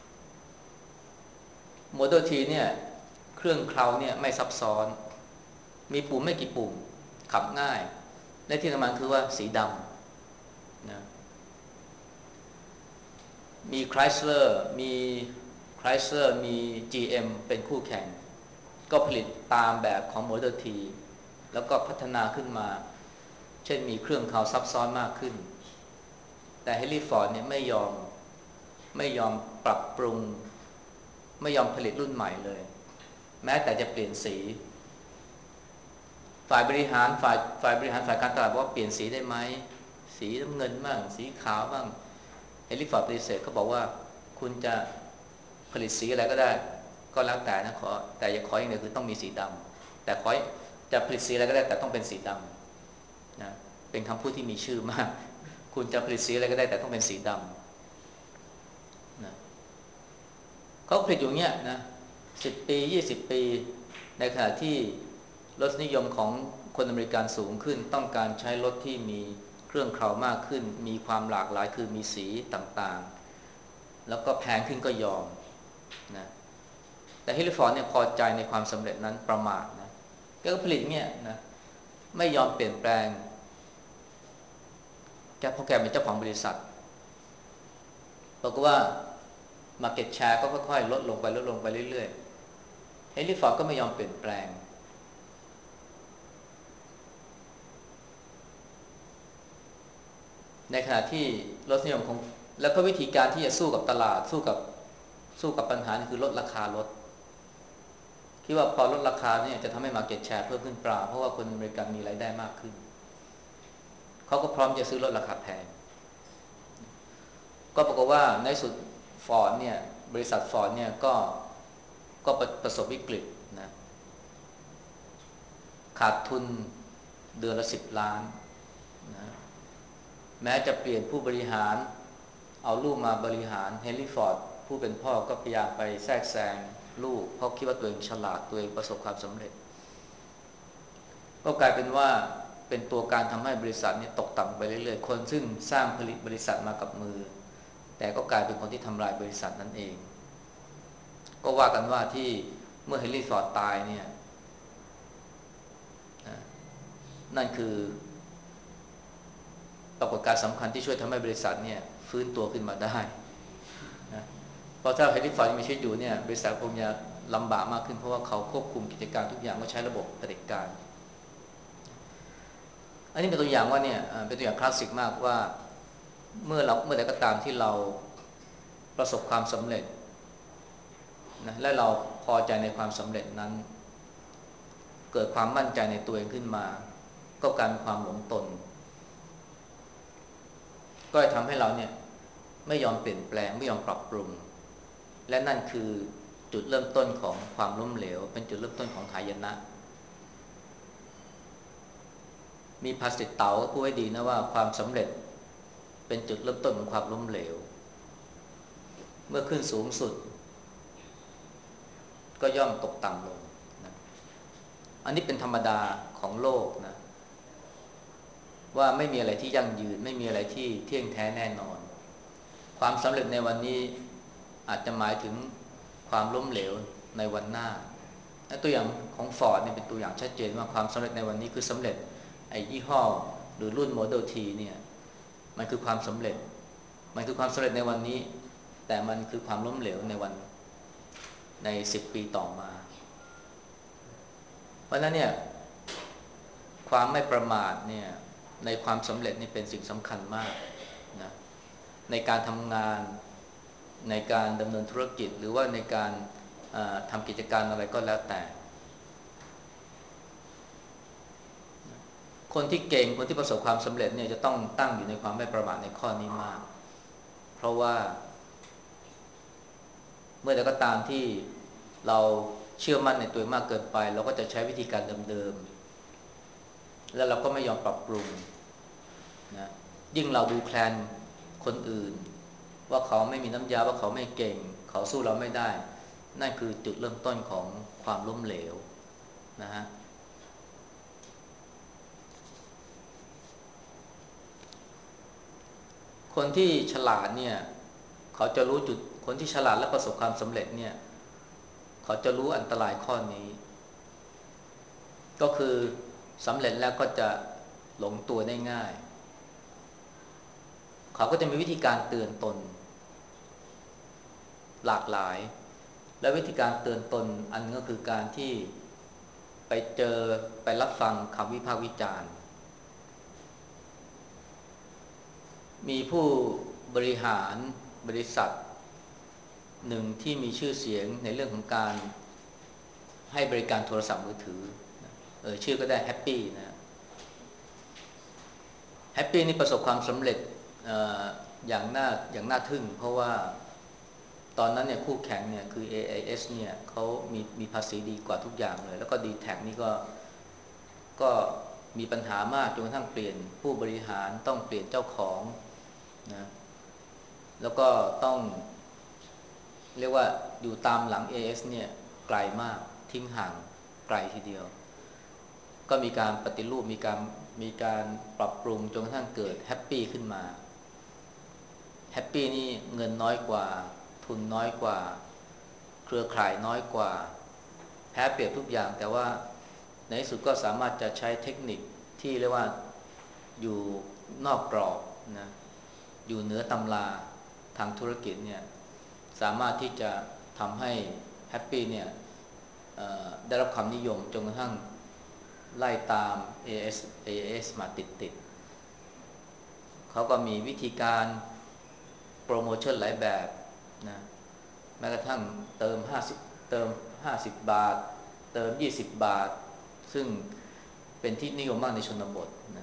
Model T เนี่ยเครื่องเคราเนี่ยไม่ซับซ้อนมีปุ่มไม่กี่ปุ่มขับง่ายและที่สำคัญคือว่าสีดำนะมี Chrysler มี Chrysler มี จี เอ็ม เป็นคู่แข่งก็ผลิตตามแบบของ Model T แล้วก็พัฒนาขึ้นมาเช่นมีเครื่องเคราซับซ้อนมากขึ้นแต่เฮนรี่ฟอร์ดเนี่ยไม่ยอมไม่ยอมปรับปรุงไม่ยอมผลิตรุ่นใหม่เลยแม้แต่จะเปลี่ยนสีฝ่ายบริหารฝ่ายฝ่ายบริหารฝ่ายการตลาดบอกว่าเปลี่ยนสีได้ไหมสีน้ำเงินบ้างสีขาวบ้างเฮนรี่ฟอร์ดปฏิเสธเขาบอกว่าคุณจะผลิตสีอะไรก็ได้ก็แล้วแต่นะขอแต่อย่าขออย่างเดียวคือต้องมีสีดำแต่ขอจะผลิตสีอะไรก็ได้แต่ต้องเป็นสีดำนะเป็นคำพูดที่มีชื่อมากคุณจะผลิตสีอะไรก็ได้แต่ต้องเป็นสีดำนะเขาผลิตอยู่เงี้ยนะสิบปียี่สิบปีในขณะที่รสนิยมของคนอเมริกันสูงขึ้นต้องการใช้รถที่มีเครื่องเครามากขึ้นมีความหลากหลายคือมีสีต่างๆแล้วก็แพงขึ้นก็ยอมนะแต่เฮนรี่ฟอร์ดเนี่ยพอใจในความสำเร็จนั้นประมาทนะแกก็ผลิตเนี่ยนะไม่ยอมเปลี่ยนแปลงแกเพราะแกเป็นเจ้าของบริษัทบอกว่า market share ก็ค่อยๆลดลงไปลดลงไปเรื่อยๆเฮนรี่ฟอร์ดก็ไม่ยอมเปลี่ยนแปลงในขณะที่รสนิยมของแล้วก็วิธีการที่จะสู้กับตลาดสู้กับสู้กับปัญหานี่คือลดราคารถคิดว่าพอลดราคาเนี่ยจะทำให้ market share เพิ่มขึ้นเปล่าเพราะว่าคนอเมริกันมีรายได้มากขึ้นเขาก็พร้อมจะซื้อรถราคาแพงก็ปรากฏว่าในสุดฟอร์ดเนี่ยบริษัทฟอร์ดเนี่ยก็ก็ประสบวิกฤตนะขาดทุนเดือนละสิบล้านนะแม้จะเปลี่ยนผู้บริหารเอาลูกมาบริหารเฮนรี่ฟอร์ดผู้เป็นพ่อก็พยายามไปแทรกแซงลูกเพราะคิดว่าตัวเองฉลาดตัวเองประสบความสำเร็จก็กลายเป็นว่าเป็นตัวการทำให้บริษัทนี้ตกต่ำไปเรื่อยๆคนซึ่งสร้างผลิตบริษัทมากับมือแต่ก็กลายเป็นคนที่ทำลายบริษัทนั่นเองก็ว่ากันว่าที่เมื่อเฮนรี่ฟอร์ดตายเนี่ยนั่นคือปรากฏการณ์สำคัญที่ช่วยทำให้บริษัทเนี่ยฟื้นตัวขึ้นมาได้นะเพราะถ้าเฮนรี่ฟอร์ดยังมีชีวิตอยู่เนี่ยบริษัทคงจะลำบากมากขึ้นเพราะว่าเขาควบคุมกิจการทุกอย่างก็ใช้ระบบเผด็จการอันนี้เป็นตัวอย่างว่าเนี่ยเป็นตัวอย่างคลาสสิกมากว่าเมื่อเราเมื่อใดก็ตามที่เราประสบความสำเร็จนะและเราพอใจในความสำเร็จนั้นเกิดความมั่นใจในตัวเองขึ้นมาก็กลายเป็นความหลงตนก็จะทำให้เราเนี่ยไม่ยอมเปลี่ยนแปลงไม่ยอมปรับปรุงและนั่นคือจุดเริ่มต้นของความล้มเหลวเป็นจุดเริ่มต้นของหายนะมีภาษิตเต๋าพูดไว้ดีนะว่าความสำเร็จเป็นจุดเริ่มต้นของความล้มเหลวเมื่อขึ้นสูงสุดก็ย่อมตกต่ำลงนะอันนี้เป็นธรรมดาของโลกนะว่าไม่มีอะไรที่ยั่งยืนไม่มีอะไรที่เที่ยงแท้แน่นอนความสำเร็จในวันนี้อาจจะหมายถึงความล้มเหลวในวันหน้าและตัวอย่างของฟอร์ดเนี่ยเป็นตัวอย่างชัดเจนว่าความสำเร็จในวันนี้คือสำเร็จไอ้ยี่ห้อหรือรุ่นโมเดล T เนี่ยมันคือความสำเร็จมันคือความสำเร็จในวันนี้แต่มันคือความล้มเหลวในวันในสิบปีต่อมาเพราะนั้นเนี่ยความไม่ประมาทเนี่ยในความสำเร็จนี่เป็นสิ่งสำคัญมากนะในการทำงานในการดำเนินธุรกิจหรือว่าในการทำกิจการอะไรก็แล้วแต่คนที่เก่งคนที่ประสบความสำเร็จเนี่ยจะต้องตั้งอยู่ในความไม่ประมาทในข้อนี้มากเพราะว่าเมื่อใดก็ตามที่เราเชื่อมั่นในตัวมากเกินไปเราก็จะใช้วิธีการเดิมๆแล้วเราก็ไม่ยอมปรับปรุงนะยิ่งเราดูแคลนคนอื่นว่าเขาไม่มีน้ำยาว่าเขาไม่เก่งเขาสู้เราไม่ได้นั่นคือจุดเริ่มต้นของความล้มเหลวนะฮะคนที่ฉลาดเนี่ยเขาจะรู้จุดคนที่ฉลาดและประสบความสำเร็จเนี่ยเขาจะรู้อันตรายข้อนี้ก็คือสำเร็จแล้วก็จะหลงตัวได้ง่ายเขาก็จะมีวิธีการเตือนตนหลากหลายและวิธีการเตือนตนอันก็คือการที่ไปเจอไปรับฟังคำวิพากษ์วิจารณ์มีผู้บริหารบริษัทหนึ่งที่มีชื่อเสียงในเรื่องของการให้บริการโทรศัพท์มือถือเออชื่อก็ได้แฮปปี้นะแฮปปี้นี่ประสบความสำเร็จอย่างน่าอย่างน่าทึ่งเพราะว่าตอนนั้นเนี่ยคู่แข่งเนี่ยคือ เอ ไอ เอส เนี่ยเขามีมีภาษีดีกว่าทุกอย่างเลยแล้วก็ ดี แท็ก นี่ก็ก็มีปัญหามากจนกระทั่งเปลี่ยนผู้บริหารต้องเปลี่ยนเจ้าของนะแล้วก็ต้องเรียกว่าอยู่ตามหลัง เอ เอส เนี่ยไกลมากทิ้งห่างไกลทีเดียวก็มีการปฏิรูปมีการมีการปรับปรุงจนกระทั่งเกิดแฮปปี้ขึ้นมาแฮปปี้นี่เงินน้อยกว่าทุนน้อยกว่าเครือข่ายน้อยกว่าแพ้เปรียบทุกอย่างแต่ว่าในที่สุดก็สามารถจะใช้เทคนิคที่เรียกว่าอยู่นอกกรอบนะอยู่เหนือตำราทางธุรกิจเนี่ยสามารถที่จะทำให้แฮปปี้เนี่ยได้รับความนิยมจนกระทั่งไล่ตาม เอ เอส เอ เอส มาติดๆเขาก็มีวิธีการโปรโมชั่นหลายแบบนะแม้กระทั่งเติมห้าสิบเติมห้าสิบบาทเติมยี่สิบบาทซึ่งเป็นที่นิยมมากในชนบทนะ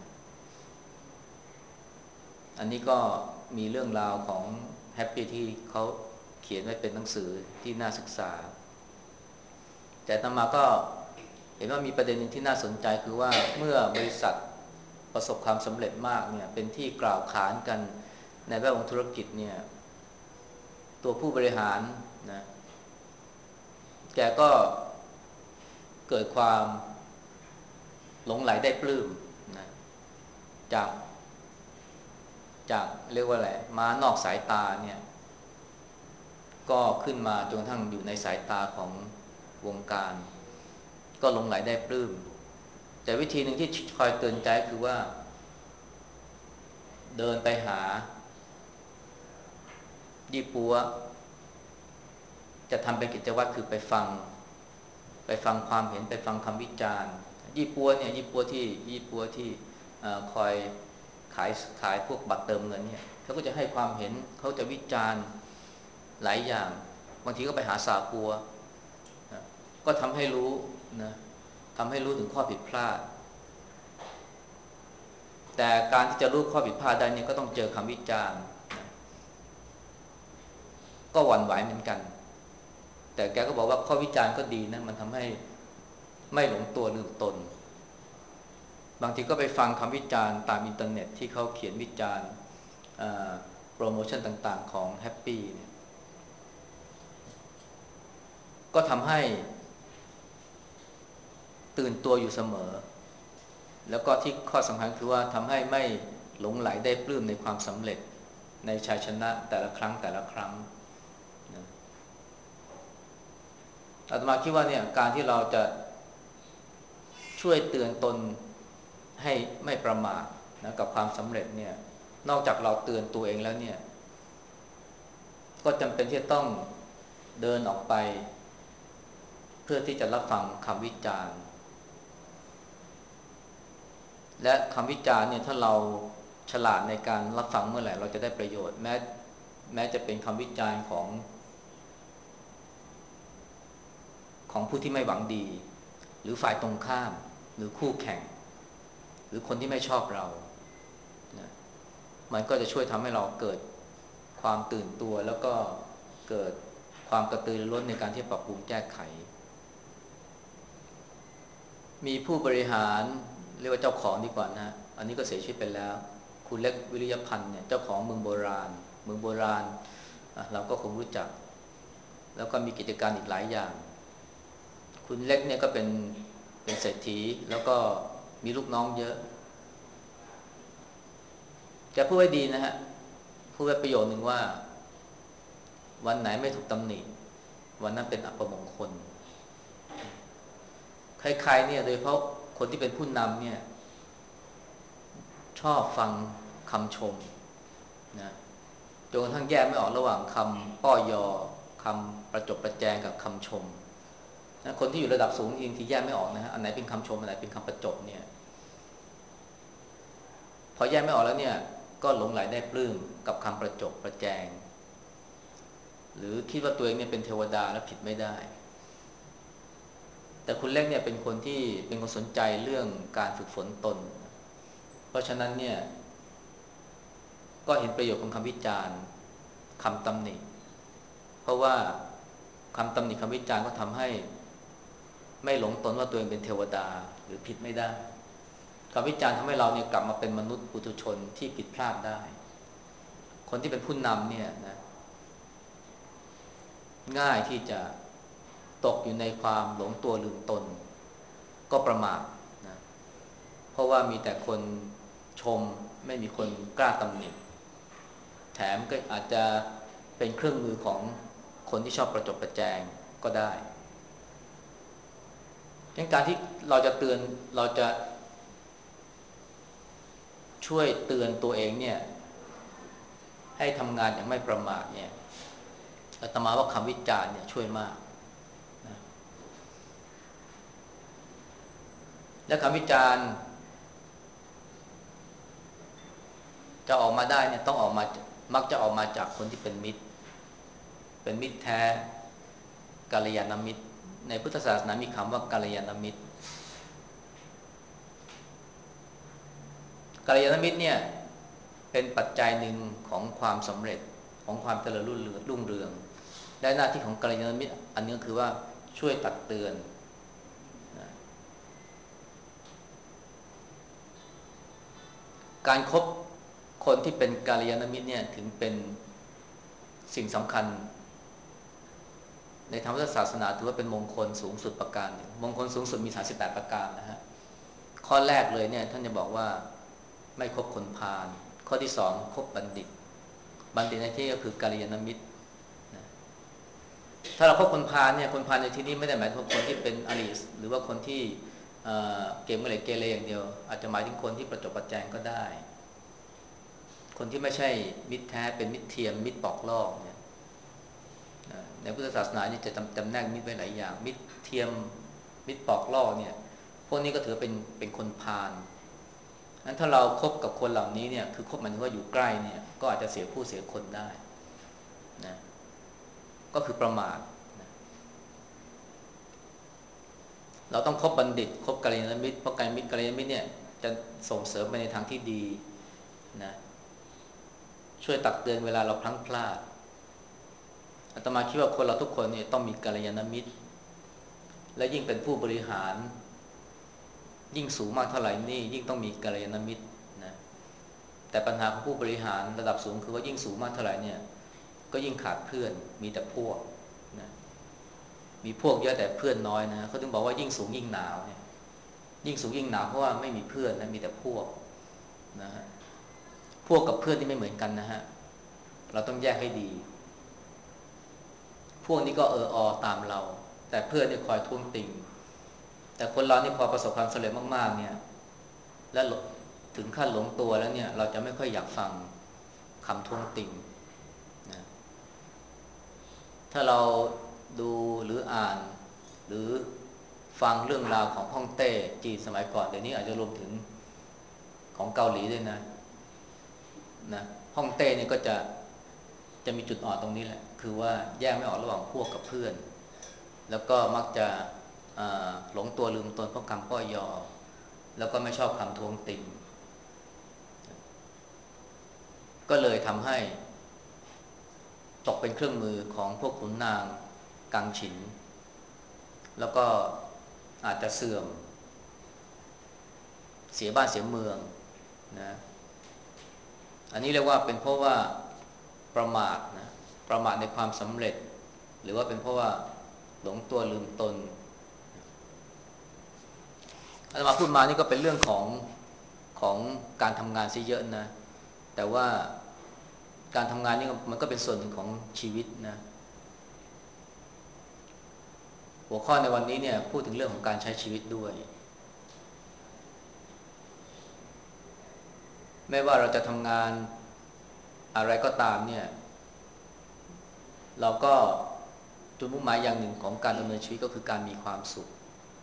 อันนี้ก็มีเรื่องราวของแฮปปี้ที่เขาเขียนไว้เป็นหนังสือที่น่าศึกษาแต่ต่อมาก็เห็นว่ามีประเด็นนึงที่น่าสนใจคือว่าเมื่อบริษัทประสบความสำเร็จมากเนี่ยเป็นที่กล่าวขานกันในแวดวงธุรกิจเนี่ยตัวผู้บริหารนะแกก็เกิดความหลงไหลได้ปลื้มนะจากจากเรียกว่าอะไรม้านอกสายตาเนี่ยก็ขึ้นมาจนกระทั่งอยู่ในสายตาของวงการก็หลงไหลได้ปลื้มแต่วิธีหนึ่งที่คอยเตือนใจคือว่าเดินไปหายี่ปัวจะทำเป็นกิจวัตรคือไปฟังไปฟังความเห็นไปฟังคำวิจารณ์ยี่ปัวเนี่ยยี่ปัวที่ยี่ปัวที่คอยขายขายพวกบัตรเติมเงินเนี่ยเขาก็จะให้ความเห็นเขาจะวิจารณ์หลายอย่างบางทีก็ไปหาสาปัวนะก็ทำให้รู้นะทำให้รู้ถึงข้อผิดพลาดแต่การที่จะรู้ข้อผิดพลาดได้เนี่ยก็ต้องเจอคำวิจารณ์นะก็หวั่นไหวเหมือนกันแต่แกก็บอกว่าข้อวิจารณ์ก็ดีนะมันทำให้ไม่หลงตัวลืมตนบางทีก็ไปฟังคำวิจารณ์ตามอินเทอร์เน็ตที่เขาเขียนวิจารณ์โปรโมชั่นต่างๆของแฮปปี้เนี่ยก็ทำให้ตื่นตัวอยู่เสมอแล้วก็ที่ข้อสำคัญคือว่าทำให้ไม่หลงไหลได้ปลื้มในความสำเร็จในชัยชนะแต่ละครั้งแต่ละครั้งนะอาตมาคิดว่าเนี่ยการที่เราจะช่วยเตือนตนให้ไม่ประมาทนะกับความสำเร็จเนี่ยนอกจากเราเตือนตัวเองแล้วเนี่ยก็จำเป็นที่จะต้องเดินออกไปเพื่อที่จะรับฟังคำวิจารณ์และคำวิจารณ์เนี่ยถ้าเราฉลาดในการรับฟังเมื่อไหร่เราจะได้ประโยชน์แม้แม้จะเป็นคำวิจารณ์ของของผู้ที่ไม่หวังดีหรือฝ่ายตรงข้ามหรือคู่แข่งหรือคนที่ไม่ชอบเรานะมันก็จะช่วยทำให้เราเกิดความตื่นตัวแล้วก็เกิดความกระตือรือร้นในการที่ปรับปรุงแก้ไขมีผู้บริหารเรียกว่าเจ้าของดีกว่านะอันนี้ก็เสียชีวิตไปแล้วคุณเล็กวิริยพันธ์เนี่ยเจ้าของเมืองโบราณเมืองโบราณเราก็คงรู้จักแล้วก็มีกิจการอีกหลายอย่างคุณเล็กเนี่ยก็เป็นเป็นเศรษฐีแล้วก็มีลูกน้องเยอะจะพูดไว้ดีนะฮะพูดไว้ประโยชน์หนึ่งว่าวันไหนไม่ถูกตำหนิวันนั้นเป็นอัปมงคลใครๆเนี่ยโดยเฉพาะคนที่เป็นผู้นำเนี่ยชอบฟังคำชมนะจนกระทั่งแยกไม่ออกระหว่างคำป้อยอคำประจบประแจงกับคำชมนะคนที่อยู่ระดับสูงจริงที่แยกไม่ออกนะฮะอันไหนเป็นคำชมอันไหนเป็นคำประจบเนี่ยพอแยกไม่ออกแล้วเนี่ยก็หลงไหลได้ปลื้มกับคำประจบประแจงหรือคิดว่าตัวเองเนี่ยเป็นเทวดาแล้วผิดไม่ได้แต่คุณเล็กเนี่ยเป็นคนที่เป็นคนสนใจเรื่องการฝึกฝนตนเพราะฉะนั้นเนี่ยก็เห็นประโยชน์ของคำวิจารณ์คำตำหนิเพราะว่าคำตำหนิคำวิจารณ์ก็ทำให้ไม่หลงตนว่าตัวเองเป็นเทวดาหรือผิดไม่ได้คำวิจารณ์ทำให้เราเนี่ยกลับมาเป็นมนุษย์ปุถุชนที่ผิดพลาดได้คนที่เป็นผู้นำเนี่ยนะง่ายที่จะตกอยู่ในความหลงตัวลืมตนก็ประมาทนะเพราะว่ามีแต่คนชมไม่มีคนกล้าตำหนิแถมก็อาจจะเป็นเครื่องมือของคนที่ชอบประจบประแจงก็ได้ดังการที่เราจะเตือนเราจะช่วยเตือนตัวเองเนี่ยให้ทำงานอย่างไม่ประมาทเนี่ยอาตมาว่าคำวิจารณ์เนี่ยช่วยมากนะและคำวิจารณ์จะออกมาได้เนี่ยต้องออกมามักจะออกมาจากคนที่เป็นมิตรเป็นมิตรแท้กัลยาณมิตรในพุทธศาสนามีคำว่ากัลยาณมิตรกัลยาณมิตรเนี่ยเป็นปัจจัยหนึ่งของความสำเร็จของความเจริญรุ่งเรืองและหน้าที่ของกัลยาณมิตรอันนี้ก็คือว่าช่วยตักเตือนนะการครบคนที่เป็นกัลยาณมิตรเนี่ยถึงเป็นสิ่งสำคัญในทางพุทธศาสนาถือว่าเป็นมงคลสูงสุดประการหนึ่งมงคลสูงสุดมีสามสิบแปดประการนะฮะข้อแรกเลยเนี่ยท่านจะบอกว่าไม่คบคนพาลข้อที่สองคบบัณฑิตบัณฑิตในที่ก็คือกัลยาณมิตรนะถ้าเราคบคนพาลเนี่ยคนพาลในที่นี้ไม่ได้หมายถึงคนที่เป็นอริหรือว่าคนที่เกมเมเรเกเรอย่างเดียวอาจจะหมายถึงคนที่ประจบประแจงก็ได้คนที่ไม่ใช่มิตรแท้เป็นมิตรเทียมมิตรปอกลอกเนี่ยในพุทธศาสนาเนี่ยจะจำจำแนกมิตรไว้หลายอย่างมิตรเทียมมิตรปอกลอกเนี่ยพวกนี้ก็ถือเป็นเป็นคนพาลนั้นถ้าเราครบกับคนเหล่านี้เนี่ยคือคบหมายถึงว่าอยู่ใกล้เนี่ยก็อาจจะเสียผู้เสียคนได้นะก็คือประมาทนะเราต้องคบบัณฑิตคบกัลยาณมิตรเพราะกัลยาณมิตรกัลยาณมิตรเนี่ยจะส่งเสริมไปในทางที่ดีนะช่วยตักเตือนเวลาเราพลั้งพลาดอาตมาคิดว่าคนเราทุกคนเนี่ยต้องมีกัลยาณมิตรและยิ่งเป็นผู้บริหารยิ่งสูงมากเท่าไหร่นี่ยิ่งต้องมีกัลยาณมิตรนะแต่ปัญหาของผู้บริหารระดับสูงคือว่ายิ่งสูงมากเท่าไหร่เนี่ยก็ยิ่งขาดเพื่อนมีแต่พวกนะมีพวกเยอะแต่เพื่อนน้อยนะเขาถึงบอกว่ายิ่งสูงยิ่งหนาวเนี่ยยิ่งสูงยิ่งหนาวเพราะว่าไม่มีเพื่อนนะมีแต่พวกนะฮะพวกกับเพื่อนที่ไม่เหมือนกันนะฮะเราต้องแยกให้ดีพวกนี้ก็เอออตามเราแต่เพื่อนนี่คอยท้วงติงแต่คนเรานี่พอประสบความสำเร็จมากๆเนี่ยและถึงขั้นหลงตัวแล้วเนี่ยเราจะไม่ค่อยอยากฟังคำท้วงติงนะถ้าเราดูหรืออ่านหรือฟังเรื่องราวของฮ่องเต้จีนสมัยก่อนเดี๋ยวนี้อาจจะรวมถึงของเกาหลีด้วยนะนะฮ่องเต้เนี่ยก็จะจะมีจุดอ่อนตรงนี้แหละคือว่าแยกไม่ออกระหว่างพวกกับเพื่อนแล้วก็มักจะหลงตัวลืมตนเพราะคำป้อยอแล้วก็ไม่ชอบคำท้วงติงก็เลยทำให้ตกเป็นเครื่องมือของพวกขุนนางกังฉินแล้วก็อาจจะเสื่อมเสียบ้านเสียเมืองนะอันนี้เรียกว่าเป็นเพราะว่าประมาทนะประมาทในความสำเร็จหรือว่าเป็นเพราะว่าหลงตัวลืมตนอาตมาพูดมานี่ก็เป็นเรื่องของของการทำงานซะเยอะนะแต่ว่าการทำงานนี่มันก็เป็นส่วนหนึ่งของชีวิตนะหัวข้อในวันนี้เนี่ยพูดถึงเรื่องของการใช้ชีวิตด้วยไม่ว่าเราจะทำงานอะไรก็ตามเนี่ยเราก็จุดมุ่งหมายอย่างหนึ่งของการดำเนินชีวิตก็คือการมีความสุข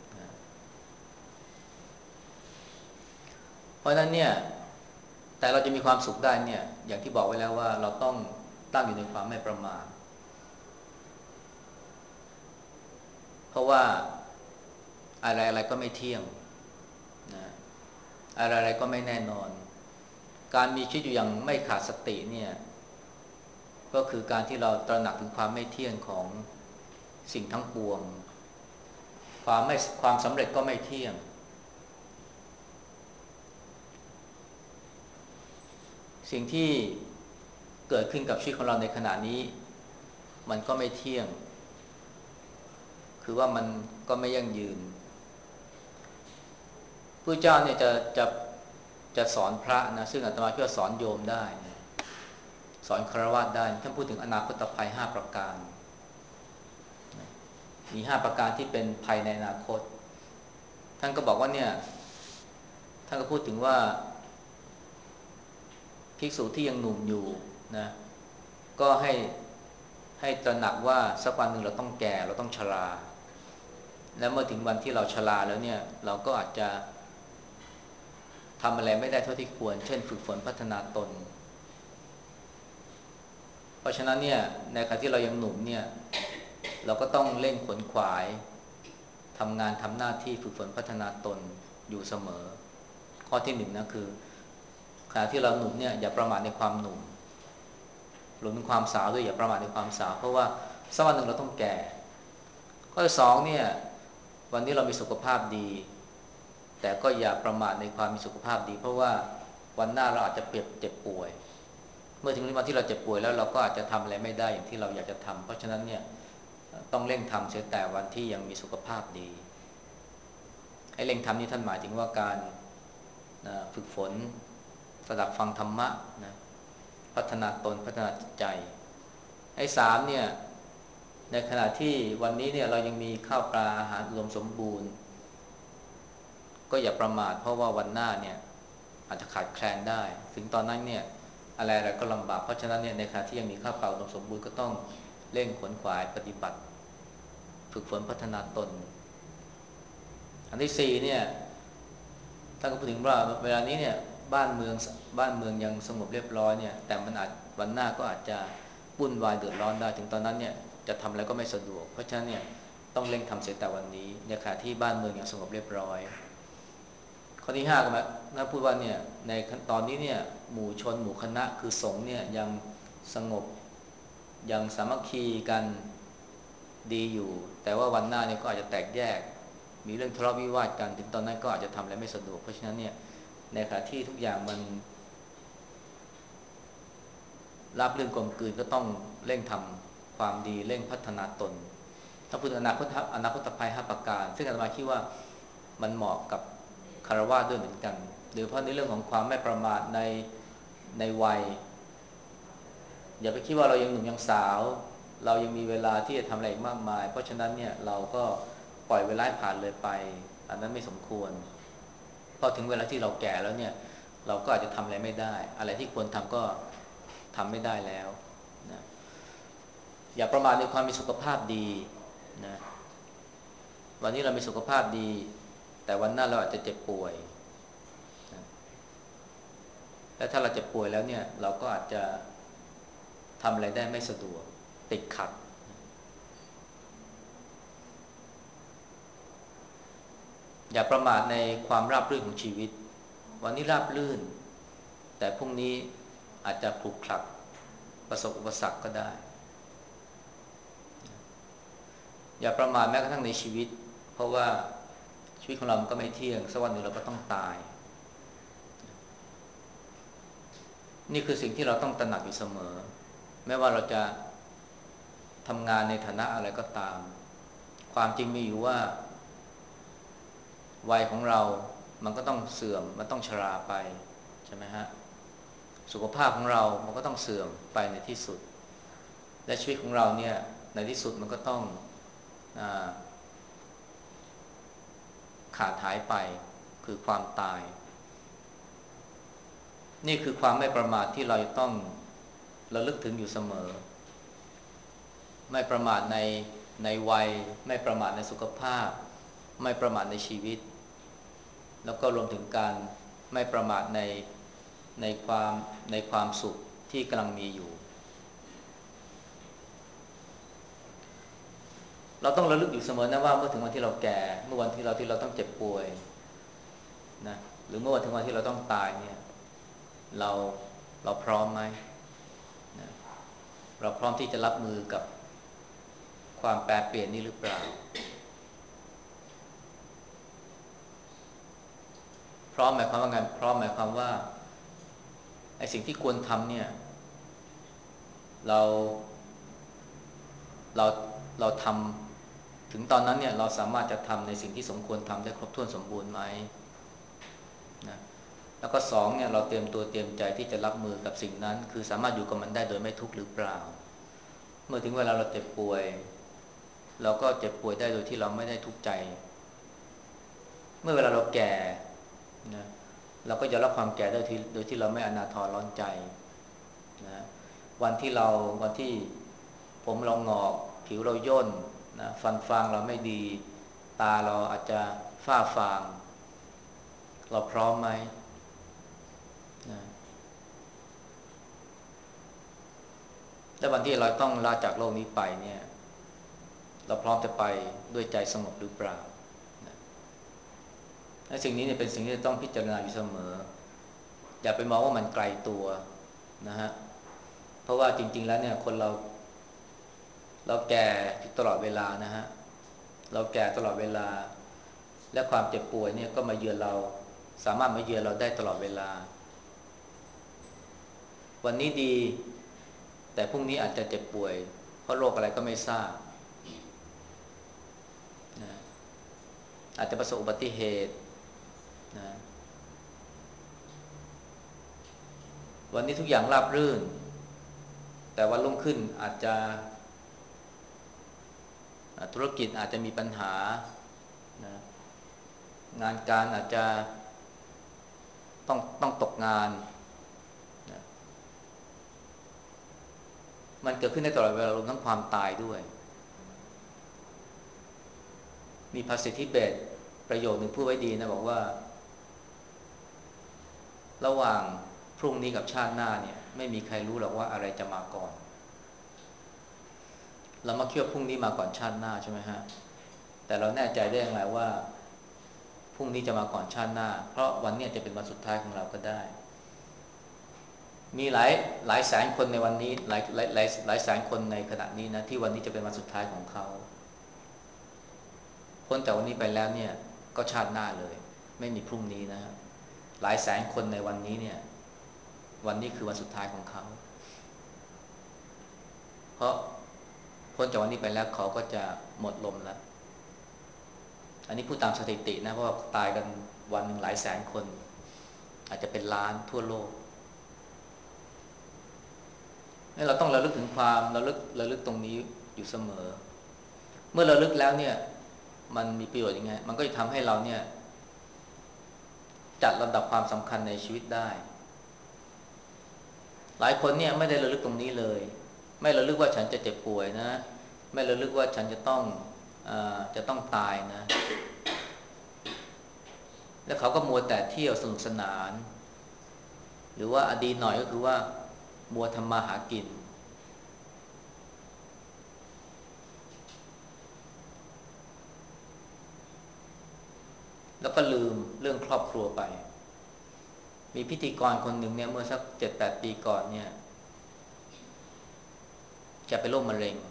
เพราะฉะนั้นเนี่ยแต่เราจะมีความสุขได้เนี่ยอย่างที่บอกไว้แล้วว่าเราต้องตั้งอยู่ในความไม่ประมาทเพราะว่าอะไรอะไรก็ไม่เที่ยงนะอะไรอะไรก็ไม่แน่นอนการมีชีวิตอยู่อย่างไม่ขาดสติเนี่ยก็คือการที่เราตระหนักถึงความไม่เที่ยงของสิ่งทั้งปวงความไม่ความสำเร็จก็ไม่เที่ยงสิ่งที่เกิดขึ้นกับชีวิตของเราในขณะนี้มันก็ไม่เที่ยงคือว่ามันก็ไม่ยั่งยืนพระเจ้าเนี่ยจะจะจะสอนพระนะซึ่งอาตมาเพื่อสอนโยมได้สอนฆราวาสได้ท่านพูดถึงอนาคตภัยห้าประการมีห้าประการที่เป็นภัยในอนาคตท่านก็บอกว่าเนี่ยท่านก็พูดถึงว่าภิกษุที่ยังหนุ่มอยู่นะก็ให้ให้ตระหนักว่าสักวันหนึ่งเราต้องแก่เราต้องชราแล้วเมื่อถึงวันที่เราชราแล้วเนี่ยเราก็อาจจะทำอะไรไม่ได้เท่าที่ควรเช่นฝึกฝนพัฒนาตนเพราะฉะนั้นเนี่ยในขณะที่เรายังหนุ่มเนี่ยเราก็ต้องเร่งขวนขวายทำงานทำหน้าที่ฝึกฝนพัฒนาตนอยู่เสมอข้อที่หนึ่งนะคือขณะที่เราหนุ่มเนี่ยอย่าประมาทในความหนุ่มรวมถึงความสาวด้วยอย่าประมาทในความสาวเพราะว่าสักวันหนึ่งเราต้องแก่ข้อที่สองเนี่ยวันนี้เรามีสุขภาพดีแต่ก็อย่าประมาทในความมีสุขภาพดีเพราะว่าวันหน้าเราอาจจะเปียบเจ็บป่วยเมื่อถึงวันที่เราเจ็บป่วยแล้วเราก็อาจจะทำอะไรไม่ได้อย่างที่เราอยากจะทำเพราะฉะนั้นเนี่ยต้องเร่งทำเสียแต่วันที่ยังมีสุขภาพดีไอ้เร่งทำนี้ท่านหมายถึงว่าการฝึกฝนสดับฟังธรรมะนะพัฒนาตนพัฒนาจิตใจไอ้สามเนี่ยในในขณะที่วันนี้เนี่ยเรายังมีข้าวปลาอาหารอุดมสมบูรณ์ก็อย่าประมาทเพราะว่าวันหน้าเนี่ยอาจจะขาดแคลนได้ถึงตอนนั้นเนี่ยอะไรอะไรก็ลำบากเพราะฉะนั้นเนี่ยในขณะที่ยังมีข้าวปลาอุดมสมบูรณ์ก็ต้องเร่งขวนขวายปฏิบัติฝึกฝนพัฒนาตนอันที่สี่เนี่ยท่านก็พูดถึงว่าเวลานี้เนี่ยบ้านเมืองบ้านเมืองยังสงบเรียบร้อยเนี่ยแต่มันอาจวันหน้าก็อาจจะวุ่นวายเดือดร้อนได้ถึงตอนนั้นเนี่ยจะทำอะไรก็ไม่สะดวกเพราะฉะนั้นเนี่ยต้องเร่งทำเสียแต่วันนี้ในขณะที่บ้านเมืองยังสงบเรียบร้อยข้อที่ห้าก็หมายน่าพูดว่าเนี่ยในตอนนี้เนี่ยหมู่ชนหมู่คณะคือสงฆ์เนี่ยยังสงบยังสามัคคีกันดีอยู่แต่ว่าวันหน้าเนี่ยก็อาจจะแตกแยกมีเรื่องทะเลาะวิวาทกันถึงตอนนั้นก็อาจจะทำอะไรไม่สะดวกเพราะฉะนั้นเนี่ยในขณะที่ทุกอย่างมันราบรื่นกลมกลืนก็ต้องเร่งทำความดีเร่งพัฒนาตนถ้าพูดอนาคตอนาคตภัยห้าประการซึ่งอาตมาคิดว่ามันเหมาะกับคารวะด้วยเหมือนกันโดยเฉพาะในเรื่องของความไม่ประมาทในในวัยอย่าไปคิดว่าเรายังหนุ่มยังสาวเรายังมีเวลาที่จะทำอะไรอีกมากมายเพราะฉะนั้นเนี่ยเราก็ปล่อยเวลาผ่านเลยไปอันนั้นไม่สมควรพอถึงเวลาที่เราแก่แล้วเนี่ยเราก็อาจจะทำอะไรไม่ได้อะไรที่ควรทำก็ทำไม่ได้แล้วนะอย่าประมาทในความมีสุขภาพดีนะวันนี้เรามีสุขภาพดีแต่วันหน้าเราอาจจะเจ็บป่วยนะและถ้าเราเจ็บป่วยแล้วเนี่ยเราก็อาจจะทำอะไรได้ไม่สะดวกติดขัดอย่าประมาทในความราบรื่นของชีวิตวันนี้ราบรื่นแต่พรุ่งนี้อาจจะขรุขระประสบอุปสรรคก็ได้อย่าประมาทแม้กระทั่งในชีวิตเพราะว่าชีวิตของเรามันก็ไม่เที่ยงสักวันหนึ่งเราก็ต้องตายนี่คือสิ่งที่เราต้องตระหนักอยู่เสมอไม่ว่าเราจะทำงานในฐานะอะไรก็ตามความจริงมีอยู่ว่าวัยของเรามันก็ต้องเสื่อมมันต้องชราไปใช่ไหมฮะสุขภาพของเรามันก็ต้องเสื่อมไปในที่สุดและชีวิตของเราเนี่ยในที่สุดมันก็ต้องอาขาดหายไปคือความตายนี่คือความไม่ประมาทที่เราจะต้องระลึกถึงอยู่เสมอไม่ประมาทในในวัยไม่ประมาทในสุขภาพไม่ประมาทในชีวิตแล้วก็รวมถึงการไม่ประมาทในในความในความสุขที่กำลังมีอยู่เราต้องระลึกอยู่เสมอนะว่าเมื่อถึงวันที่เราแก่เมื่อวันที่เราที่เราต้องเจ็บป่วยนะหรือเมื่อวันถึงวันที่เราต้องตายเนี่ยเราเราพร้อมไหมนะเราพร้อมที่จะรับมือกับความแปรเปลี่ยนนี้หรือเปล่าพร้อมหมายความว่าไงพร้อมหมายความว่าไอ้สิ่งที่ควรทำเนี่ยเราเราเราทำถึงตอนนั้นเนี่ยเราสามารถจะทำในสิ่งที่สมควรทำได้ครบถ้วนสมบูรณ์ไหมนะแล้วก็สองเนี่ยเราเตรียมตัวเตรียมใจที่จะรับมือกับสิ่งนั้นคือสามารถอยู่กับมันได้โดยไม่ทุกข์หรือเปล่าเมื่อถึงเวลาเราเจ็บป่วยเราก็เจ็บป่วยได้โดยที่เราไม่ได้ทุกข์ใจเมื่อเวลาเราแก่นะเราก็จะรับความแก่ได้ที่โดยที่เราไม่อนาทรร้อนใจนะวันที่เราวันที่ผมเรางอกผิวเราย่นนะฟันฟางเราไม่ดีตาเราอาจจะฝ้าฟางเราพร้อมไหมนะและวันที่เราต้องลาจากโลกนี้ไปเนี่ยเราพร้อมจะไปด้วยใจสงบหรือเปล่านะและสิ่งนี้เนี่ยเป็นสิ่งที่ต้องพิจารณาอยู่เสมออย่าไปมองว่ามันไกลตัวนะฮะเพราะว่าจริงๆแล้วเนี่ยคนเราเราแก่ตลอดเวลานะฮะเราแก่ตลอดเวลาและความเจ็บป่วยเนี่ยก็มาเยือนเราสามารถมาเยือนเราได้ตลอดเวลาวันนี้ดีแต่พรุ่งนี้อาจจะเจ็บป่วยเพราะโรคอะไรก็ไม่ทราบนะอาจจะประสบอุบัติเหตุนะวันนี้ทุกอย่างราบรื่นแต่วันรุ่งขึ้นอาจจะธุรกิจอาจจะมีปัญหานะงานการอาจจะต้องต้องตกงานนะมันเกิดขึ้นในตลอดเวลารวมทั้งความตายด้วยมีภาษิตทิเบตประโยคหนึ่งพูดไว้ดีนะบอกว่าระหว่างพรุ่งนี้กับชาติหน้าเนี่ยไม่มีใครรู้หรอกว่าอะไรจะมาก่อนเรามาคิดว่าพรุ่งนี้มาก่อนชาติหน้าใช่ไหมฮะแต่เราแน่ใจได้อย่างไรว่าพรุ่งนี้จะมาก่อนชาติหน้าเพราะวันนี้จะเป็นวันสุดท้ายของเราก็ได้มีหลายหลายแสนคนในวันนี้หลายหลายหลายหลายแสนคนในขณะนี้นะที่วันนี้จะเป็นวันสุดท้ายของเขาพ้นจากวันนี้ไปแล้วเนี่ยก็ชาติหน้าเลยไม่มีพรุ่งนี้นะฮะหลายแสนคนในวันนี้เนี่ยวันนี้คือวันสุดท้ายของเขาเพราะพ้นจากวันนี้ไปแล้วเขาก็จะหมดลมแล้วอันนี้พูดตามสถิตินะเพราะว่าตายกันวันหนึ่งหลายแสนคนอาจจะเป็นล้านทั่วโลกนี่เราต้องระลึกถึงความระลึกระลึกตรงนี้อยู่เสมอเมื่อระลึกแล้วเนี่ยมันมีประโยชน์ยังไงมันก็จะทำให้เราเนี่ยจัดลำดับความสำคัญในชีวิตได้หลายคนเนี่ยไม่ได้ระลึกตรงนี้เลยไม่ระลึกว่าฉันจะเจ็บป่วยนะไม่ระลึกว่าฉันจะต้องเอ่อจะต้องตายนะแล้วเขาก็มัวแต่เที่ยวสนุกสนานหรือว่าอดีตหน่อยก็คือว่ามัวทำมาหากินแล้วก็ลืมเรื่องครอบครัวไปมีพิธีกรคนหนึ่งเนี่ยเมื่อสักเจ็ดแปดปีก่อนเนี่ยแกเป็นโรคมะเร็ง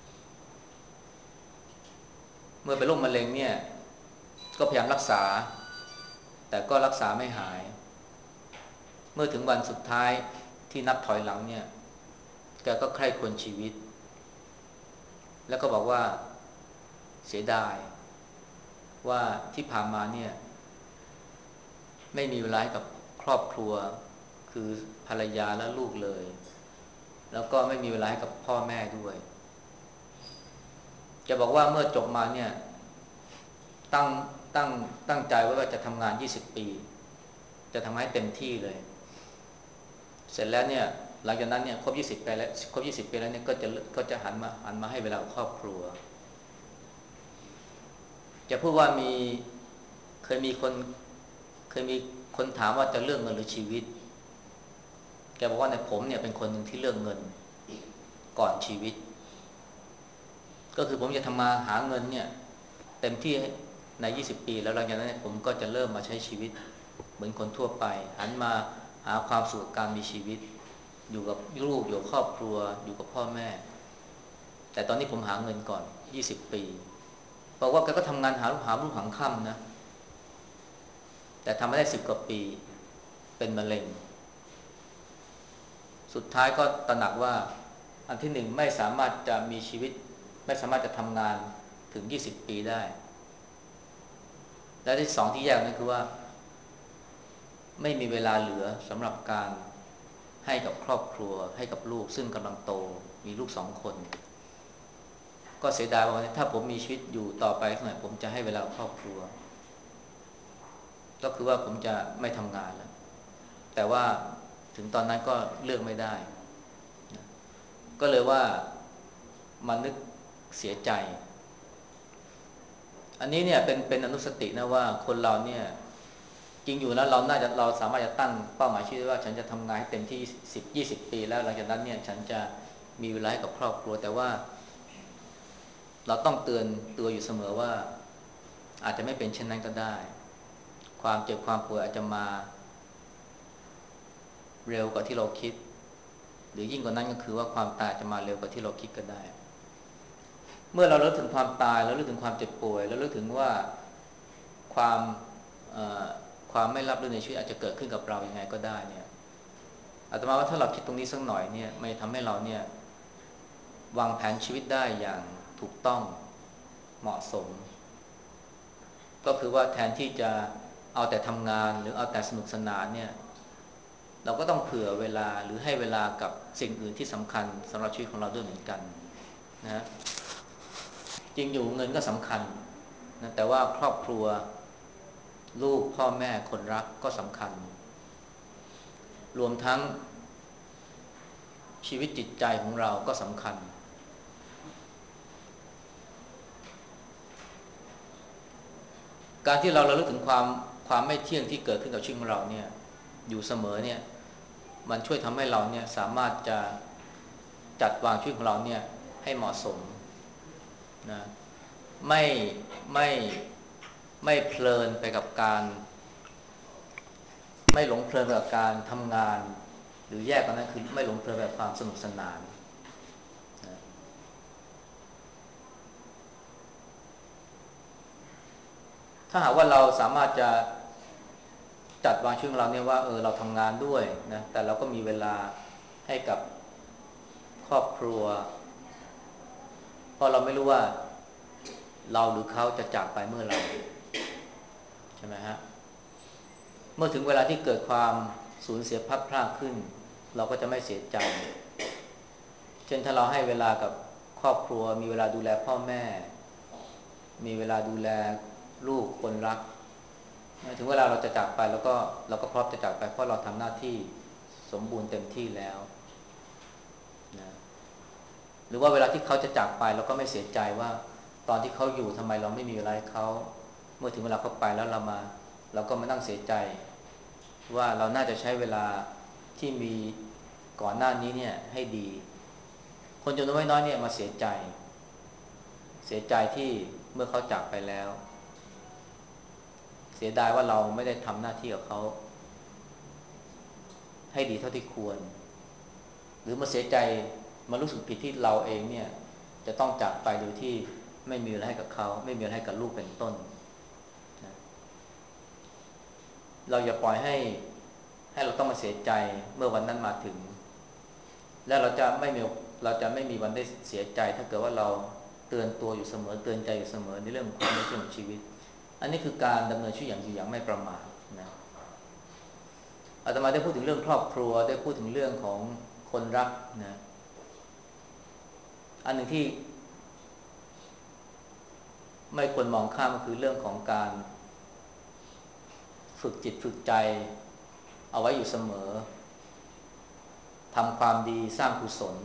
เมื่อเป็นโรคมะเร็งเนี่ยก็พยายามรักษาแต่ก็รักษาไม่หายเมื่อถึงวันสุดท้ายที่นับถอยหลังเนี่ยแกก็ใคร่ครวญชีวิตแล้วก็บอกว่าเสียดายว่าที่ผ่านมาเนี่ยไม่มีเวลาให้กับครอบครัวคือภรรยาและลูกเลยแล้วก็ไม่มีเวลาให้กับพ่อแม่ด้วยแกบอกว่าเมื่อจบมาเนี่ยตั้งตั้งตั้งใจไว้ว่าจะทำงานยี่สิบปีจะทำให้เต็มที่เลยเสร็จแล้วเนี่ยหลังจากนั้นเนี่ยครบยี่สิบปีแล้วครบยี่สิบปีแล้วเนี่ยก็จะก็จะหันมาหันมาให้เวลาครอบครัวจะพูดว่ามีเคยมีคนเคยมีคนถามว่าจะเลือกเงินหรือชีวิตแกบอกว่าในผมเนี่ยเป็นคนหนึ่งที่เลือกเงินก่อนชีวิตก็คือผมจะทำมาหาเงินเนี่ยเต็มที่ในยี่สิบปีแล้วหลังจากนั้นผมก็จะเริ่มมาใช้ชีวิตเหมือนคนทั่วไปหันมาหาความสุขกับการมีชีวิตอยู่กับลูกอยู่กับครอบครัวอยู่กับพ่อแม่แต่ตอนนี้ผมหาเงินก่อนยี่สิบปีบอกว่าแกก็ทำงานหาหาลูกหางค่ำนะแต่ทำไม่ได้สิบกว่าปีเป็นมะเร็งสุดท้ายก็ตระหนักว่าอันที่หนึ่งไม่สามารถจะมีชีวิตไม่สามารถจะทำงานถึงยี่สิบปีได้และที่สองที่แยกนั่นคือว่าไม่มีเวลาเหลือสำหรับการให้กับครอบครัวให้กับลูกซึ่งกำลังโตมีลูกสองคนก็เสียดายว่าถ้าผมมีชีวิตอยู่ต่อไปสักหน่อยผมจะให้เวลาครอบครัวก็คือว่าผมจะไม่ทำงานแล้วแต่ว่าถึงตอนนั้นก็เลือกไม่ได้ก็เลยว่ามานึกเสียใจอันนี้เนี่ยเป็นเป็นอนุสตินะว่าคนเราเนี่ยจริงอยู่แล้วเราน่าจะเราสามารถจะตั้งเป้าหมายชีวิตว่าฉันจะทำงานให้เต็มที่สิบยี่สิบปีแล้วหลังจากนั้นเนี่ยฉันจะมีเวลาให้กับครอบครัวแต่ว่าเราต้องเตือนตัวอยู่เสมอว่าอาจจะไม่เป็นเช่นนั้นก็ได้ความเจ็บความป่วยอาจจะมาเร็วกว่าที่เราคิดหรือยิ่งกว่านั้นก็คือว่าความตายจะมาเร็วกว่าที่เราคิดก็ได้เมื่อเราเลิกถึงความตายแล้วเลิกถึงความเจ็บป่วยแล้วเลิกถึงว่าความความไม่รับรู้ในชีวิตอาจจะเกิดขึ้นกับเรายังไงก็ได้เนี่ยอาตมาว่าถ้าเราคิดตรงนี้สักหน่อยเนี่ยมันทำให้เราเนี่ยวางแผนชีวิตได้อย่างถูกต้องเหมาะสมก็คือว่าแทนที่จะเอาแต่ทำงานหรือเอาแต่สนุกสนานเนี่ยเราก็ต้องเผื่อเวลาหรือให้เวลากับสิ่งอื่นที่สำคัญสำหรับชีวิตของเราด้วยเหมือนกันนะจริงอยู่เงินก็สำคัญนะแต่ว่าครอบครัวลูกพ่อแม่คนรักก็สำคัญรวมทั้งชีวิตจิตใจของเราก็สำคัญการที่เราระลึกถึงความความไม่เที่ยงที่เกิดขึ้นกับชีวิตของเราเนี่ยอยู่เสมอเนี่ยมันช่วยทำให้เราเนี่ยสามารถจะจัดวางชีวิตของเราเนี่ยให้เหมาะสมนะไม่ไม่ไม่เพลินไปกับการไม่หลงเพลินไปกับการทำงานหรือแยกกันนั้นคือไม่หลงเพลินไปกับความสนุกสนานนะถ้าหากว่าเราสามารถจะจัดวางชีวิตของเราเนี่ยว่าเออเราทำงานด้วยนะแต่เราก็มีเวลาให้กับครอบครัวเพราะเราไม่รู้ว่าเราหรือเขาจะจากไปเมื่อไหร่ใช่ไหมฮะเมื่อถึงเวลาที่เกิดความสูญเสียพลัดพรากขึ้นเราก็จะไม่เสียใจเช่นถ้าเราให้เวลากับครอบครัวมีเวลาดูแลพ่อแม่มีเวลาดูแลลูกคนรักถึงเวลาเราจะจากไปแล้วก็เราก็พร้อมจะจากไปเพราะเราทำหน้าที่สมบูรณ์เต็มที่แล้วนะหรือว่าเวลาที่เขาจะจากไปเราก็ไม่เสียใจว่าตอนที่เขาอยู่ทำไมเราไม่มีเวลาให้เขาเมื่อถึงเวลาเขาไปแล้วเรามาเราก็มานั่งเสียใจว่าเราน่าจะใช้เวลาที่มีก่อนหน้านี้เนี่ยให้ดีคนจำนวนไม่น้อยเนี่ยมาเสียใจเสียใจที่เมื่อเขาจากไปแล้วเสียดายว่าเราไม่ได้ทำหน้าที่กับเขาให้ดีเท่าที่ควรหรือมาเสียใจมารู้สึกผิดที่เราเองเนี่ยจะต้องจากไปโดยที่ไม่มีอะไรให้กับเขาไม่มีอะไรให้กับลูกเป็นต้นนะเราอย่าปล่อยให้ให้เราต้องมาเสียใจเมื่อวันนั้นมาถึงและเราจะไม่มีเราจะไม่มีวันได้เสียใจถ้าเกิดว่าเราเตือนตัวอยู่เสมอเตือนใจอยู่เสมอในเรื่องของความไม่เที่ยงของชีวิตอันนี้คือการดำเนินชีวิตอย่างอยู่อย่างไม่ประมาทนะอาตมาได้พูดถึงเรื่องครอบครัวได้พูดถึงเรื่องของคนรักนะอันหนึ่งที่ไม่ควรมองข้ามก็คือเรื่องของการฝึกจิตฝึกใจเอาไว้อยู่เสมอทำความดีสร้างกุศล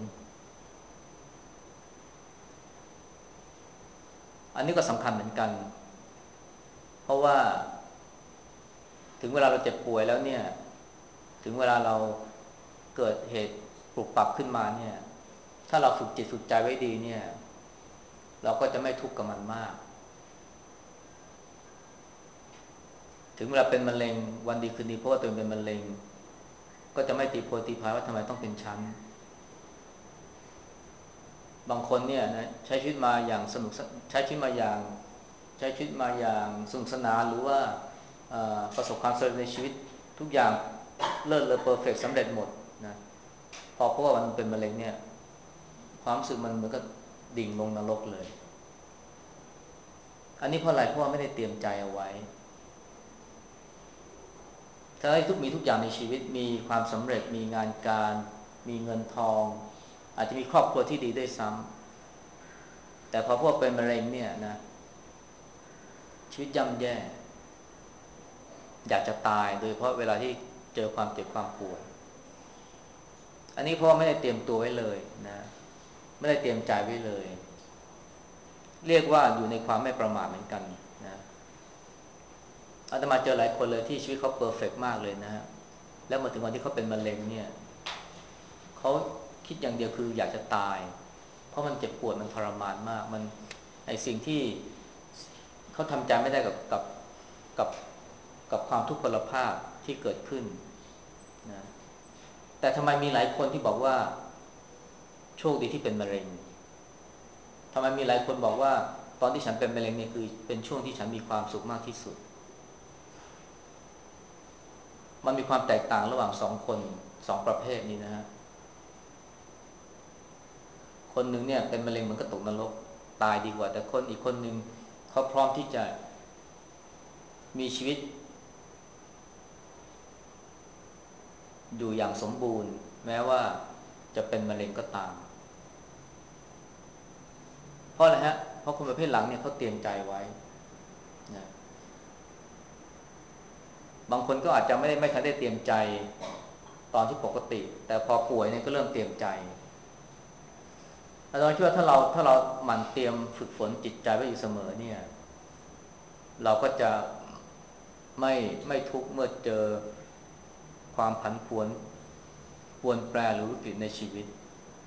อันนี้ก็สำคัญเหมือนกันเพราะว่าถึงเวลาเราเจ็บป่วยแล้วเนี่ยถึงเวลาเราเกิดเหตุปลุกปรับขึ้นมาเนี่ยถ้าเราฝึกจิตฝึกใจไว้ดีเนี่ยเราก็จะไม่ทุกข์กับมันมากถึงเวลาเป็นมะเร็งวันดีคืนดีเพราะว่าตัวเองเป็นมะเร็งก็จะไม่ตีโพยตีพายว่าทำไมต้องเป็นชั้นบางคนเนี่ยนะใช้ชีวิตมาอย่างสนุกใช้ชีวิตมาอย่างใช้ชีวิตมาอย่างสนุกสนานหรือว่าประสบความสำเร็จในชีวิตทุกอย่างเลิศเลอเพอร์เฟกต์สำเร็จหมดนะพอเพราะว่ามันเป็นมะเร็งเนี่ยความรู้สึกมันเหมือนกับดิ่งลงนรกเลยอันนี้เพราะอะไรเพราะว่าไม่ได้เตรียมใจเอาไว้ถ้าให้ทุกมีทุกอย่างในชีวิตมีความสำเร็จมีงานการมีเงินทองอาจจะมีครอบครัวที่ดีด้วยซ้ำแต่พอพวกเป็นมะเร็งเนี่ยนะชีวิตย่ำแย่อยากจะตายโดยเฉพาะเวลาที่เจอความเจ็บความปวดอันนี้เพราะไม่ได้เตรียมตัวไว้เลยนะไม่ได้เตรียมใจไว้เลยเรียกว่าอยู่ในความไม่ประมาทเหมือนกันนะอาตมาเจอหลายคนเลยที่ชีวิตเขาเพอร์เฟกต์มากเลยนะฮะแล้วมาถึงวันที่เขาเป็นมะเร็งเนี่ยเขาคิดอย่างเดียวคืออยากจะตายเพราะมันเจ็บปวดมันทรมานมากมันไอสิ่งที่เขาทำใจไม่ได้กับกับกับกับความทุกข์พลภาพที่เกิดขึ้นนะแต่ทำไมมีหลายคนที่บอกว่าโชคดีที่เป็นมะเร็งทำไมมีหลายคนบอกว่าตอนที่ฉันเป็นมะเร็งเนี่ยคือเป็นช่วงที่ฉันมีความสุขมากที่สุดมันมีความแตกต่างระหว่างสองคนสองประเภทนี้นะฮะคนหนึ่งเนี่ยเป็นมะเร็งมันก็ตกนรกตายดีกว่าแต่คนอีกคนหนึ่งเขาพร้อมที่จะมีชีวิตอยู่อย่างสมบูรณ์แม้ว่าจะเป็นมะเร็งก็ตามเพราะอะไรฮะเพราะคนประเภทหลังเนี่ยเขาเตรียมใจไว้นะบางคนก็อาจจะไม่ได้ไม่ทันได้เตรียมใจตอนที่ปกติแต่พอป่วยเนี่ยก็เริ่มเตรียมใจอาจารย์คิดว่าถ้าเราถ้าเราหมั่นเตรียมฝึกฝนจิตใจไว้อยู่เสมอเนี่ยเราก็จะไม่ไม่ทุกข์เมื่อเจอความผันผวนปรวนแปรหรือวิกฤตในชีวิต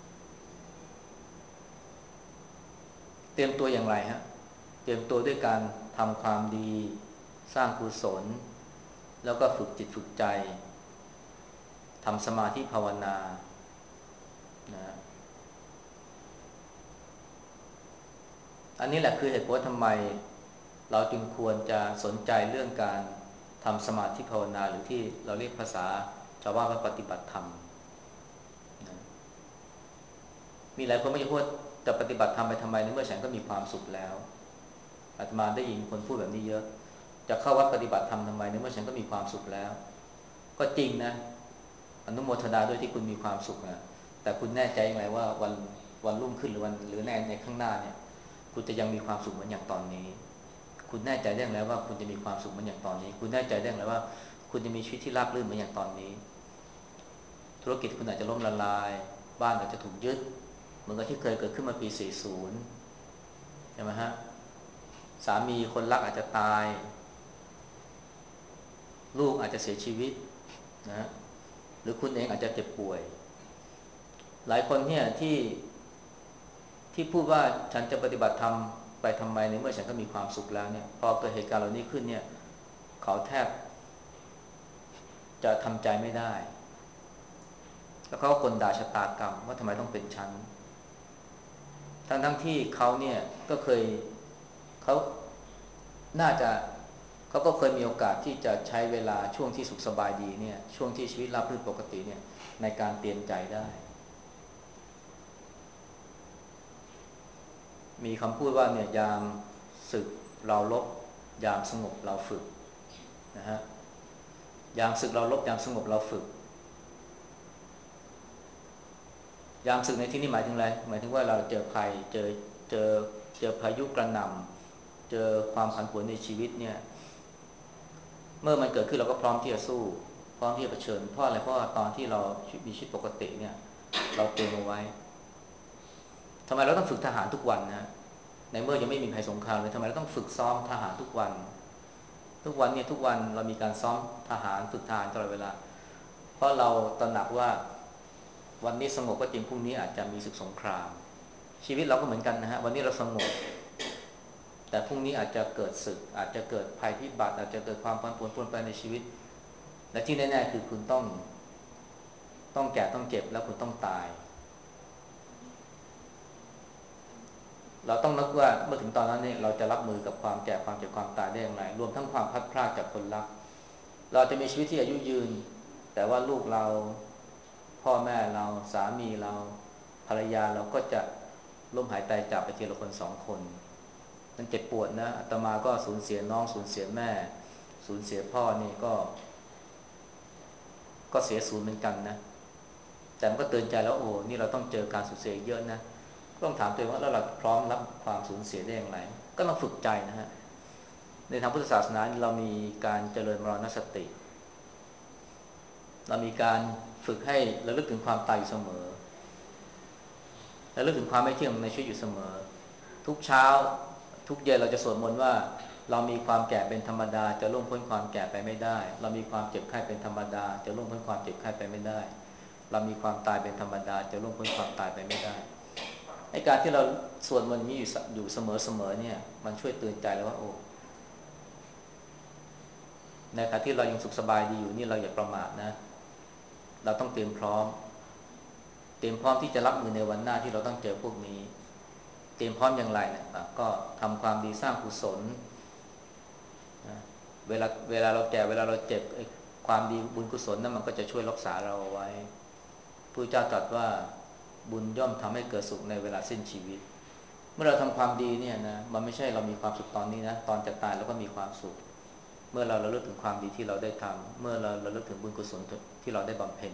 เตรียมตัวอย่างไรฮะเตรียมตัวด้วยการทำความดีสร้างกุศลแล้วก็ฝึกจิตฝึกใจทำสมาธิภาวนานะอันนี้แหละคือเหตุผลว่าทำไมเราจึงควรจะสนใจเรื่องการทำสมาธิภาวนาหรือที่เราเรียกภาษาชาวบ้านว่าปฏิบัติธรรมนะมีหลายคนไม่จะพูดจะปฏิบัติธรรมไปทำไมในเมื่อฉันก็มีความสุขแล้วอาตมาได้ยินคนพูดแบบนี้เยอะจะเข้าวัดปฏิบัติธรรมทำไมในเมื่อฉันก็มีความสุขแล้วก็จริงนะอนุโมทนาด้วยที่คุณมีความสุขนะแต่คุณแน่ใจไหมว่าวันวันรุ่งขึ้นหรือวันหรือในในข้างหน้าเนี่ยคุณจะยังมีความสุขเหมือนอย่างตอนนี้คุณแน่ใจได้แล้วว่าคุณจะมีความสุขเหมือนอย่างตอนนี้คุณแน่ใจได้แล้วว่าคุณจะมีชีวิตที่ราบรื่นเหมือนอย่างตอนนี้ธุรกิจคุณอาจจะล้มละลายบ้านอาจจะถูกยึดเหมือนกับที่เคยเกิดขึ้นมาปีสี่สิบใช่ไหมฮะสามีคนรักอาจจะตายลูกอาจจะเสียชีวิตนะหรือคุณเองอาจจะเจ็บป่วยหลายคนเนี่ยที่ที่พูดว่าฉันจะปฏิบัติธรรมไปทำไมในเมื่อฉันก็มีความสุขแล้วเนี่ยพอเกิดเหตุการณ์เหล่านี้ขึ้นเนี่ยเขาแทบจะทำใจไม่ได้แล้วเขาก็กลด่าชะตากรรมว่าทำไมต้องเป็นฉันทั้งทั้งที่เขาเนี่ยก็เคยเขาน่าจะเขาก็เคยมีโอกาสที่จะใช้เวลาช่วงที่สุขสบายดีเนี่ยช่วงที่ชีวิตราบรื่นปกติเนี่ยในการเตรียมใจได้มีคำพูดว่าเนี่ยยามศึกเราลบยามสงบเราฝึกนะฮะยามศึกเราลบยามสงบเราฝึกยามศึกในที่นี้หมายถึงอะไรหมายถึงว่าเราเจอภัยเจอเจอเจอพายุกระหน่ำเจอความผันผวนในชีวิตเนี่ยเมื่อมันเกิดขึ้นเราก็พร้อมที่จะสู้พร้อมที่จะเผชิญเพราะอะไรเพราะว่าตอนที่เรามีชีวิตปกติเนี่ยเราเตรียมเอาไว้ทำไมเราต้องฝึกทหารทุกวันนะในเมื่อยังไม่มีภัยสงครามเลยทำไมเราต้องฝึกซ้อมทหารทุกวันทุกวันเนี่ยทุกวันเรามีการซ้อมทหารฝึกทหารตลอดเวลาเพราะเราตระหนักว่าวันนี้สงบก็จริงพรุ่งนี้อาจจะมีศึกสงครามชีวิตเราก็เหมือนกันนะฮะวันนี้เราสงบแต่พรุ่งนี้อาจจะเกิดศึกอาจจะเกิดภัยพิบัติอาจจะเกิดความผันผวนปรวนแปรในชีวิตและที่แน่ๆคือคุณต้องต้องแก่ต้องเจ็บแล้วคุณต้องตายเราต้องนึกว่าเมื่อถึงตอนนั้นเนี่ยเราจะรับมือกับความแก่ความเจ็บความตายได้อย่างไรรวมทั้งความพลัดพรากจากคนรักเราจะมีชีวิตที่อายุยืนแต่ว่าลูกเราพ่อแม่เราสามีเราภรรยาเราก็จะล้มหายตายจากไปทีละคนสองคนมันเจ็บปวดนะอาตมาก็สูญเสียน้องสูญเสียแม่สูญเสียพ่อนี่ก็ก็เสียสูญเหมือนกันนะแต่มันก็เตือนใจแล้วโอ้นี่เราต้องเจอการสูญเสียเยอะนะต้องถามตัวเองว่าแล้วเราพร้อมรับความสูญเสียได้อย่างไรก็ต้องฝึกใจนะฮะในทางพุทธศาสนาเรามีการเจริญมรณสติเรามีการฝึกให้ระลึกถึงความตายอยู่เสมอระลึกถึงความไม่เที่ยงในชีวิตอยู่เสมอทุกเช้าทุกเย็นเราจะสวดมนต์ว่าเรามีความแก่เป็นธรรมดาจะล่วงพ้นความแก่ไปไม่ได้เรามีความเจ็บไข้เป็นธรรมดาจะล่วงพ้นความเจ็บไข้ไปไม่ได้เรามีความตายเป็นธรรมดาจะล่วงพ้นความตายไปไม่ได้ไอ้การที่เราสวดมนต์นี้อยู่อยู่เสมอๆเนี่ยมันช่วยเตือนใจแล้วว่าโอ้ในขณะที่เรายังสุขสบายดีอยู่นี่เราอย่าประมาทนะเราต้องเตรียมพร้อมเตรียมพร้อมที่จะรับมือในวันหน้าที่เราต้องเจอพวกนี้เตรียมพร้อมอย่างไรเนี่ยก็ทำความดีสร้างกุศลนะเวลาเวลาเราแก่เวลาเราเจ็บความดีบุญกุศลนั้นมันก็จะช่วยรักษาเราเอาไว้พระเจ้าตรัสว่าบุญย่อมทำให้เกิดสุขในเวลาสิ้นชีวิตเมื่อเราทำความดีเนี่ยนะมันไม่ใช่เรามีความสุขตอนนี้นะตอนจะตายเราก็มีความสุขเมื่อเราระลึกถึงความดีที่เราได้ทำเมื่อเราระลึกถึงบุญกุศลที่เราได้บำเพ็ญ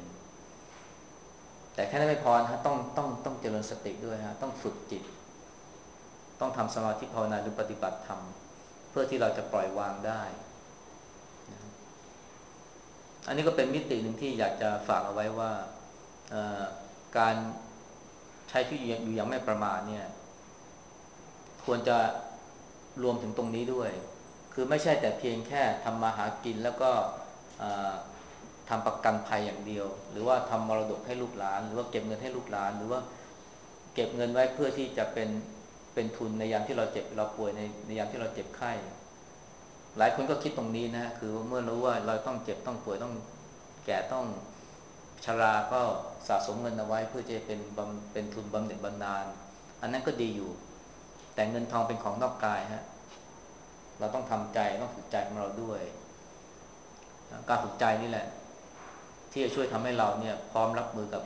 แต่แค่นั้นไม่พอนะต้องต้องต้องเจริญสติด้วยฮะต้องฝึกจิตต้องทำสมาธิภาวนาหรือปฏิบัติธรรมเพื่อที่เราจะปล่อยวางได้นะอันนี้ก็เป็นมิติหนึ่งที่อยากจะฝากเอาไว้ว่าการใช้ชีวิตอยู่อย่างไม่ประมาทเนี่ยควรจะรวมถึงตรงนี้ด้วยคือไม่ใช่แต่เพียงแค่ทำมาหากินแล้วก็ทำประกันภัยอย่างเดียวหรือว่าทำมรดกให้ลูกหลานหรือว่าเก็บเงินให้ลูกหลานหรือว่าเก็บเงินไว้เพื่อที่จะเป็นเป็นทุนในยามที่เราเจ็บเราป่วยในในยามที่เราเจ็บไข้หลายคนก็คิดตรงนี้นะคือเมื่อรู้ว่าเราต้องเจ็บต้องป่วยต้องแก่ต้องชราก็สะสมเงินเอาไว้เพื่อจะเป็นเป็นทุนบำเหน็จบำนาญอันนั้นก็ดีอยู่แต่เงินทองเป็นของนอกกายฮะเราต้องทำใจต้องฝึกใจของเราด้วยการฝึกใจนี่แหละที่จะช่วยทำให้เราเนี่ยพร้อมรับมือกับ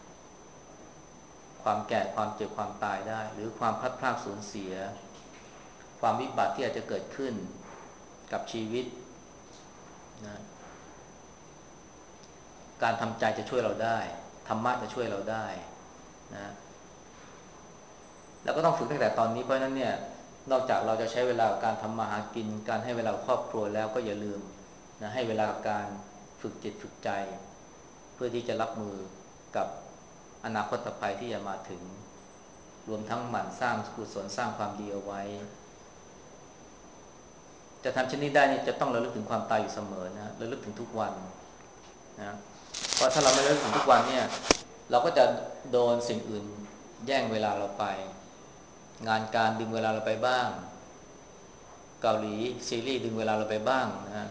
ความแก่ความเจ็บความตายได้หรือความพลัดพรากสูญเสียความวิบัติที่อาจจะเกิดขึ้นกับชีวิตนะการทำใจจะช่วยเราได้ธรรมะจะช่วยเราได้นะแล้วก็ต้องฝึกตั้งแต่ตอนนี้เพราะฉะนั้นเนี่ยนอกจากเราจะใช้เวลาการทำมาหากินการให้เวลาครอบครัวแล้วก็อย่าลืมนะให้เวลากับการฝึกจิตฝึกใจเพื่อที่จะรับมือกับอนาคตภัยที่จะมาถึงรวมทั้งหมั่นสร้างกุศลสร้างความดีเอาไว้จะทำเช่นนี้ได้นี่จะต้องระลึกถึงความตายอยู่เสมอนะระลึกถึงทุกวันนะเพราะถ้าเราไม่ระลึกถึงทุกวันเนี่ยเราก็จะโดนสิ่งอื่นแย่งเวลาเราไปงานการดึงเวลาเราไปบ้างเกาหลีซีรีส์ดึงเวลาเราไปบ้างนะ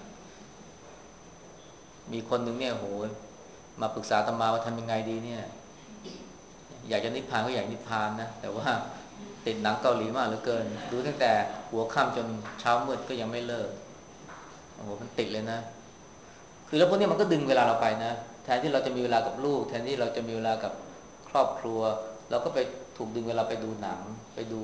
มีคนหนึ่งเนี่ยโหมาปรึกษาอาตมาว่าทำยังไงดีเนี่ยอยากจะนิพพานก็อยากนิพพานนะแต่ว่าติดหนังเกาหลีมากเหลือเกินดูตั้งแต่หัวค่ำจนเช้ามืดก็ยังไม่เลิกโอ้โหมันติดเลยนะคือแล้วพวกนี้มันก็ดึงเวลาเราไปนะแทนที่เราจะมีเวลากับลูกแทนที่เราจะมีเวลากับครอบครัวเราก็ไปถูกดึงเวลาไปดูหนังไปดู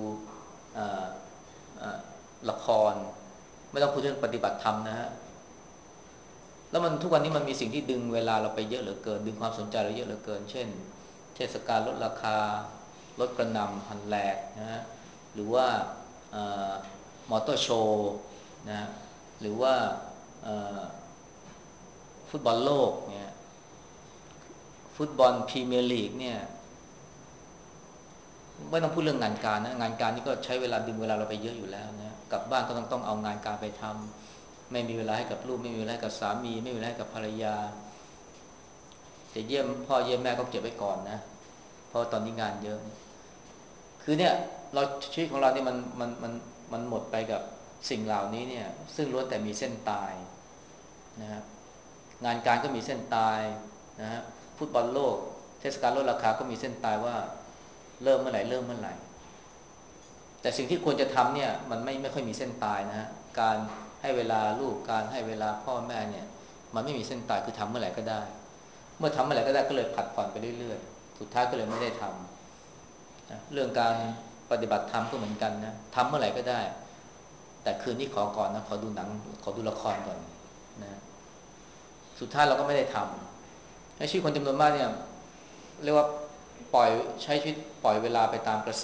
ละครไม่ต้องพูดเรื่องปฏิบัติธรรมนะฮะแล้วมันทุกวันนี้มันมีสิ่งที่ดึงเวลาเราไปเยอะเหลือเกินดึงความสนใจเราเยอะเหลือเกินเช่นเทศกาลลดราคาลดกระหน่ำพันแหลกนะฮะหรือว่ามอเตอร์โชว์นะหรือว่าฟุตบอลโลกเนี่ยฟุตบอลพรีเมียร์ลีกเนี่ยไม่ต้องพูดเรื่องงานการนะงานการนี่ก็ใช้เวลาดึงเวลาเราไปเยอะอยู่แล้วนะกลับบ้านก็ต้องต้องเอางานการไปทำไม่มีเวลาให้กับลูกไม่มีเวลาให้กับสามีไม่มีเวลาให้กับภรรยาจะเยี่ยมพ่อเยี่ยมแม่ก็เก็บไว้ก่อนนะเพราะตอนนี้งานเยอะคือเนี่ยเราชีวิตของเราเนี่ยมันมันมันมันหมดไปกับสิ่งเหล่านี้เนี่ยซึ่งล้วนแต่มีเส้นตายนะครับงานการก็มีเส้นตายนะฮะฟุตบอลโลกเทศกาลลดราคาก็มีเส้นตายว่าเริ่มเมื่อไหร่เริ่มเมื่อไหร่แต่สิ่งที่ควรจะทำเนี่ยมันไม่ไม่ค่อยมีเส้นตายนะฮะการให้เวลาลูกการให้เวลาพ่อแม่เนี่ยมันไม่มีเส้นตายคือทำเมื่อไหร่ก็ได้เมื่อทำเมื่อไหร่ก็ได้ก็เลยผัดผ่อนไปเรื่อยๆสุดท้ายก็เลยไม่ได้ทำนะเรื่องการปฏิบัติธรรมก็เหมือนกันนะทำเมื่อไหร่ก็ได้แต่คืนนี้ขอก่อนนะขอดูหนังขอดูละครก่อนนะสุดท้ายเราก็ไม่ได้ทำให้ชีวิตคนจำนวนมากเนี่ยเรียกว่าปล่อยใช้ชีวิตปล่อยเวลาไปตามกระแส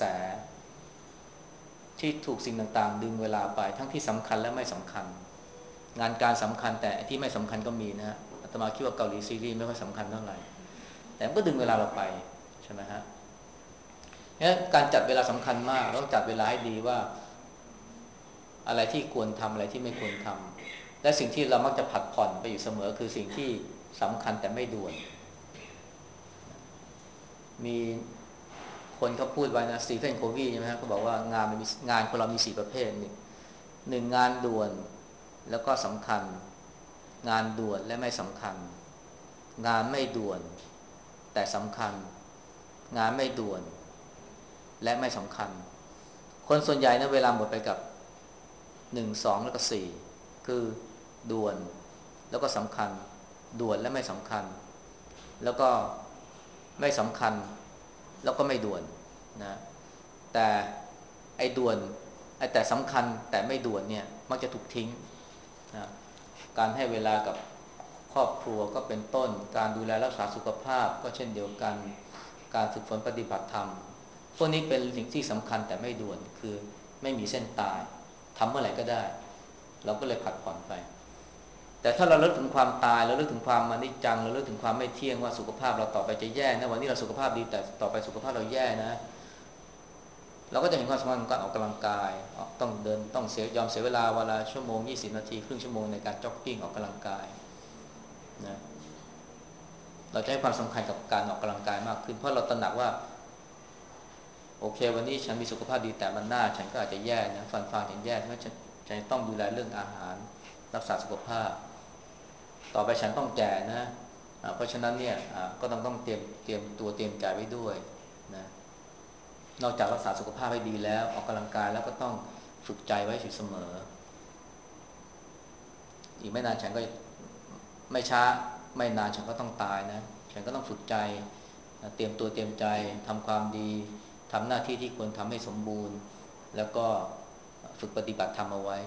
ที่ถูกสิ่งต่างๆดึงเวลาไปทั้งที่สำคัญและไม่สำคัญงานการสำคัญแต่ที่ไม่สำคัญก็มีนะอาตมาคิดว่าเกาหลีซีรีส์ไม่ค่อยสำคัญเท่าไหร่แต่มันก็ดึงเวลาเราไปใช่ไหมฮะงั้นการจัดเวลาสำคัญมากต้องจัดเวลาให้ดีว่าอะไรที่ควรทำอะไรที่ไม่ควรทำและสิ่งที่เรามักจะผัดผ่อนไปอยู่เสมอคือสิ่งที่สำคัญแต่ไม่ด่วนมีคนเขาพูดไว้นะสตีเฟนโควีใช่ไหมฮะเขาบอกว่างานมันมีงานคนเรามีสี่ประเภทหนึ่งหนึ่งงานด่วนแล้วก็สำคัญงานด่วนและไม่สำคัญงานไม่ด่วนแต่สำคัญงานไม่ด่วนและไม่สำคัญคนส่วนใหญ่นะเวลาหมดไปกับหนึ่งสองแล้วก็สี่คือด่วนแล้วก็สำคัญด่วนและไม่สำคัญแล้วก็ไม่สำคัญแล้วก็ไม่ด่วนนะแต่ไอ้ด่วนไอ้แต่สำคัญแต่ไม่ด่วนเนี่ยมักจะถูกทิ้งนะการให้เวลากับครอบครัวก็เป็นต้นการดูแลรักษาสุขภาพก็เช่นเดียวกันการฝึกฝนปฏิบัติธรรมพวกนี้เป็นสิ่งที่สำคัญแต่ไม่ด่วนคือไม่มีเส้นตายทำเมื่อไหร่ก็ได้เราก็เลยผัดผ่อนไปแต่ถ้าเราเลิกถึงความตายเราเลิกถึงความอนิจจังเราเลิกถึงความไม่เที่ยงว่าสุขภาพเราต่อไปจะแย่นะวันนี้เราสุขภาพดีแต่ต่อไปสุขภาพเราแย่นะเราก็จะเห็นความสำคัญของการออกกำลังกายต้องเดินต้องเสียยอมเสียเวลาเวลาชั่วโมงยี่สิบนาทีครึ่งชั่วโมงในการจ็อกกิ้งออกกำลังกายนะเราจะให้ความสำคัญกับการออกกำลังกายมากขึ้นเพราะเราตระหนักว่าโอเควันนี้ฉันมีสุขภาพดีแต่มันหน้าฉันก็อาจจะแย่นะฟันฟันฉันแย่เพราะฉันฉันต้องดูแลเรื่องอาหารรักษาสุขภาพต่อไปฉันต้องแก่นะเพราะฉะนั้นเนี่ยก็ต้องต้องเตรียมเตรียมตัวเตรียมใจไว้ด้วยนะนอกจากรักษาสุขภาพให้ดีแล้วออกกำลังกายแล้วก็ต้องฝึกใจไว้เสมออีกไม่นานฉันก็ไม่ช้าไม่นานฉันก็ต้องตายนะฉันก็ต้องฝึกใจเตรียมตัวเตรียมใจทำความดีทำหน้าที่ที่ควรทำให้สมบูรณ์แล้วก็ฝึกปฏิบัติธรรมเอาไว้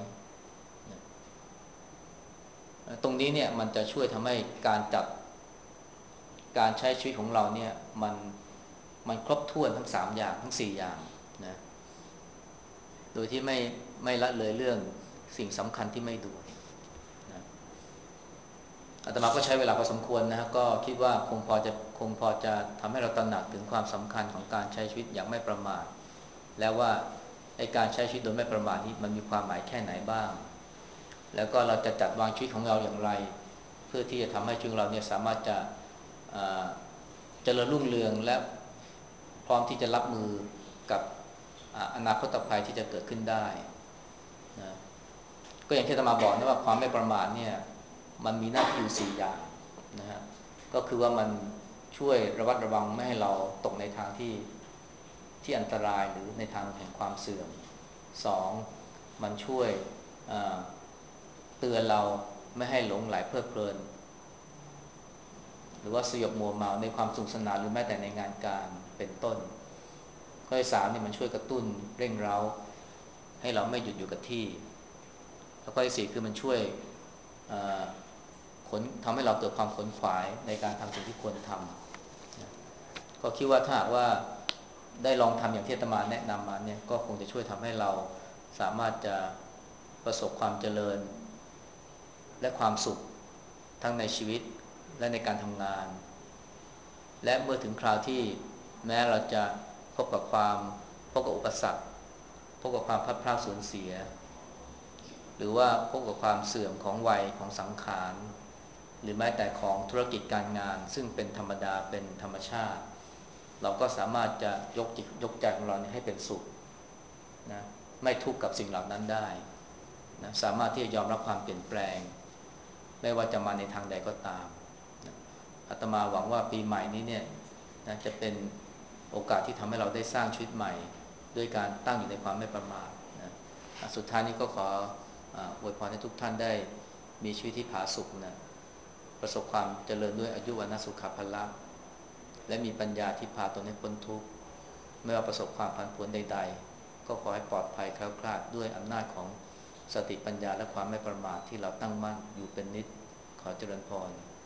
ตรงนี้เนี่ยมันจะช่วยทำให้การจัดการใช้ชีวิตของเราเนี่ยมันมันครบถ้วนทั้งสามอย่างทั้งสี่อย่างนะโดยที่ไม่ไม่ละเลยเรื่องสิ่งสำคัญที่ไม่ด่วนนะอาตมาก็ใช้เวลาพอสมควรนะก็คิดว่าคงพอจะคงพอจะทำให้เราตระหนักถึงความสำคัญของการใช้ชีวิตอย่างไม่ประมาทแล้วว่าไอ้การใช้ชีวิตโดยไม่ประมาทนี้มันมีความหมายแค่ไหนบ้างแล้วก็เราจะจัดวางชีวิตของเราอย่างไรเพื่อที่จะทำให้ชีวิตเราเนี่ยสามารถจะเจริญรุ่งเรืองและพร้อมที่จะรับมือกับอนาคตภัยที่จะเกิดขึ้นได้นะก็อย่างที่อาตมาบอกนะว่าความไม่ประมาทเนี่ยมันมีหน้าที่อยู่สี่อย่างนะฮะก็คือว่ามันช่วยระวัดระวังไม่ให้เราตกในทางที่ที่อันตรายหรือในทางแห่งความเสื่อมสองมันช่วยเตือนเราไม่ให้หลงไหลเพลิดเพลินหรือว่าสยบมัวเมาในความสนุกสนานหรือแม้แต่ในงานการเป็นต้นข้อที่สามนี่มันช่วยกระตุ้นเร่งเร้าให้เราไม่หยุดอยู่กับที่แล้วข้อที่สี่คือมันช่วยขนทำให้เราเกิดความขนขวายในการทำสิ่งที่ควรทำก็คิดว่าถ้าหากว่าได้ลองทำอย่างที่อาตมาแนะนำมาเนี่ยก็คงจะช่วยทำให้เราสามารถจะประสบความเจริญและความสุขทั้งในชีวิตและในการทำงานและเมื่อถึงคราวที่แม้เราจะพบกับความพบกับอุปสรรคพบกับความพลัดพรากสูญเสียหรือว่าพบกับความเสื่อมของวัยของสังขารหรือแม้แต่ของธุรกิจการงานซึ่งเป็นธรรมดาเป็นธรรมชาติเราก็สามารถจะยกจิตยกใจของเราให้เป็นสุขนะไม่ทุกข์กับสิ่งเหล่านั้นได้นะสามารถที่จะยอมรับความเปลี่ยนแปลงไม่ว่าจะมาในทางใดก็ตามนะอาตมาหวังว่าปีใหม่นี้เนี่ยนะจะเป็นโอกาสที่ทำให้เราได้สร้างชีวิตใหม่ด้วยการตั้งอยู่ในความไม่ประมาทนะสุดท้ายนี้ก็ขออวยพรให้ทุกท่านได้มีชีวิตที่ผาสุกนะประสบความเจริญด้วยอายุวรรณสุขภาละและมีปัญญาที่พาตนให้พ้นทุกข์ไม่ว่าประสบความผันผวนใดๆก็ขอให้ปลอดภัยแคล้วคลาดด้วยอำนาจของสติปัญญาและความไม่ประมาทที่เราตั้งมั่นอยู่เป็นนิจขอเจริญพร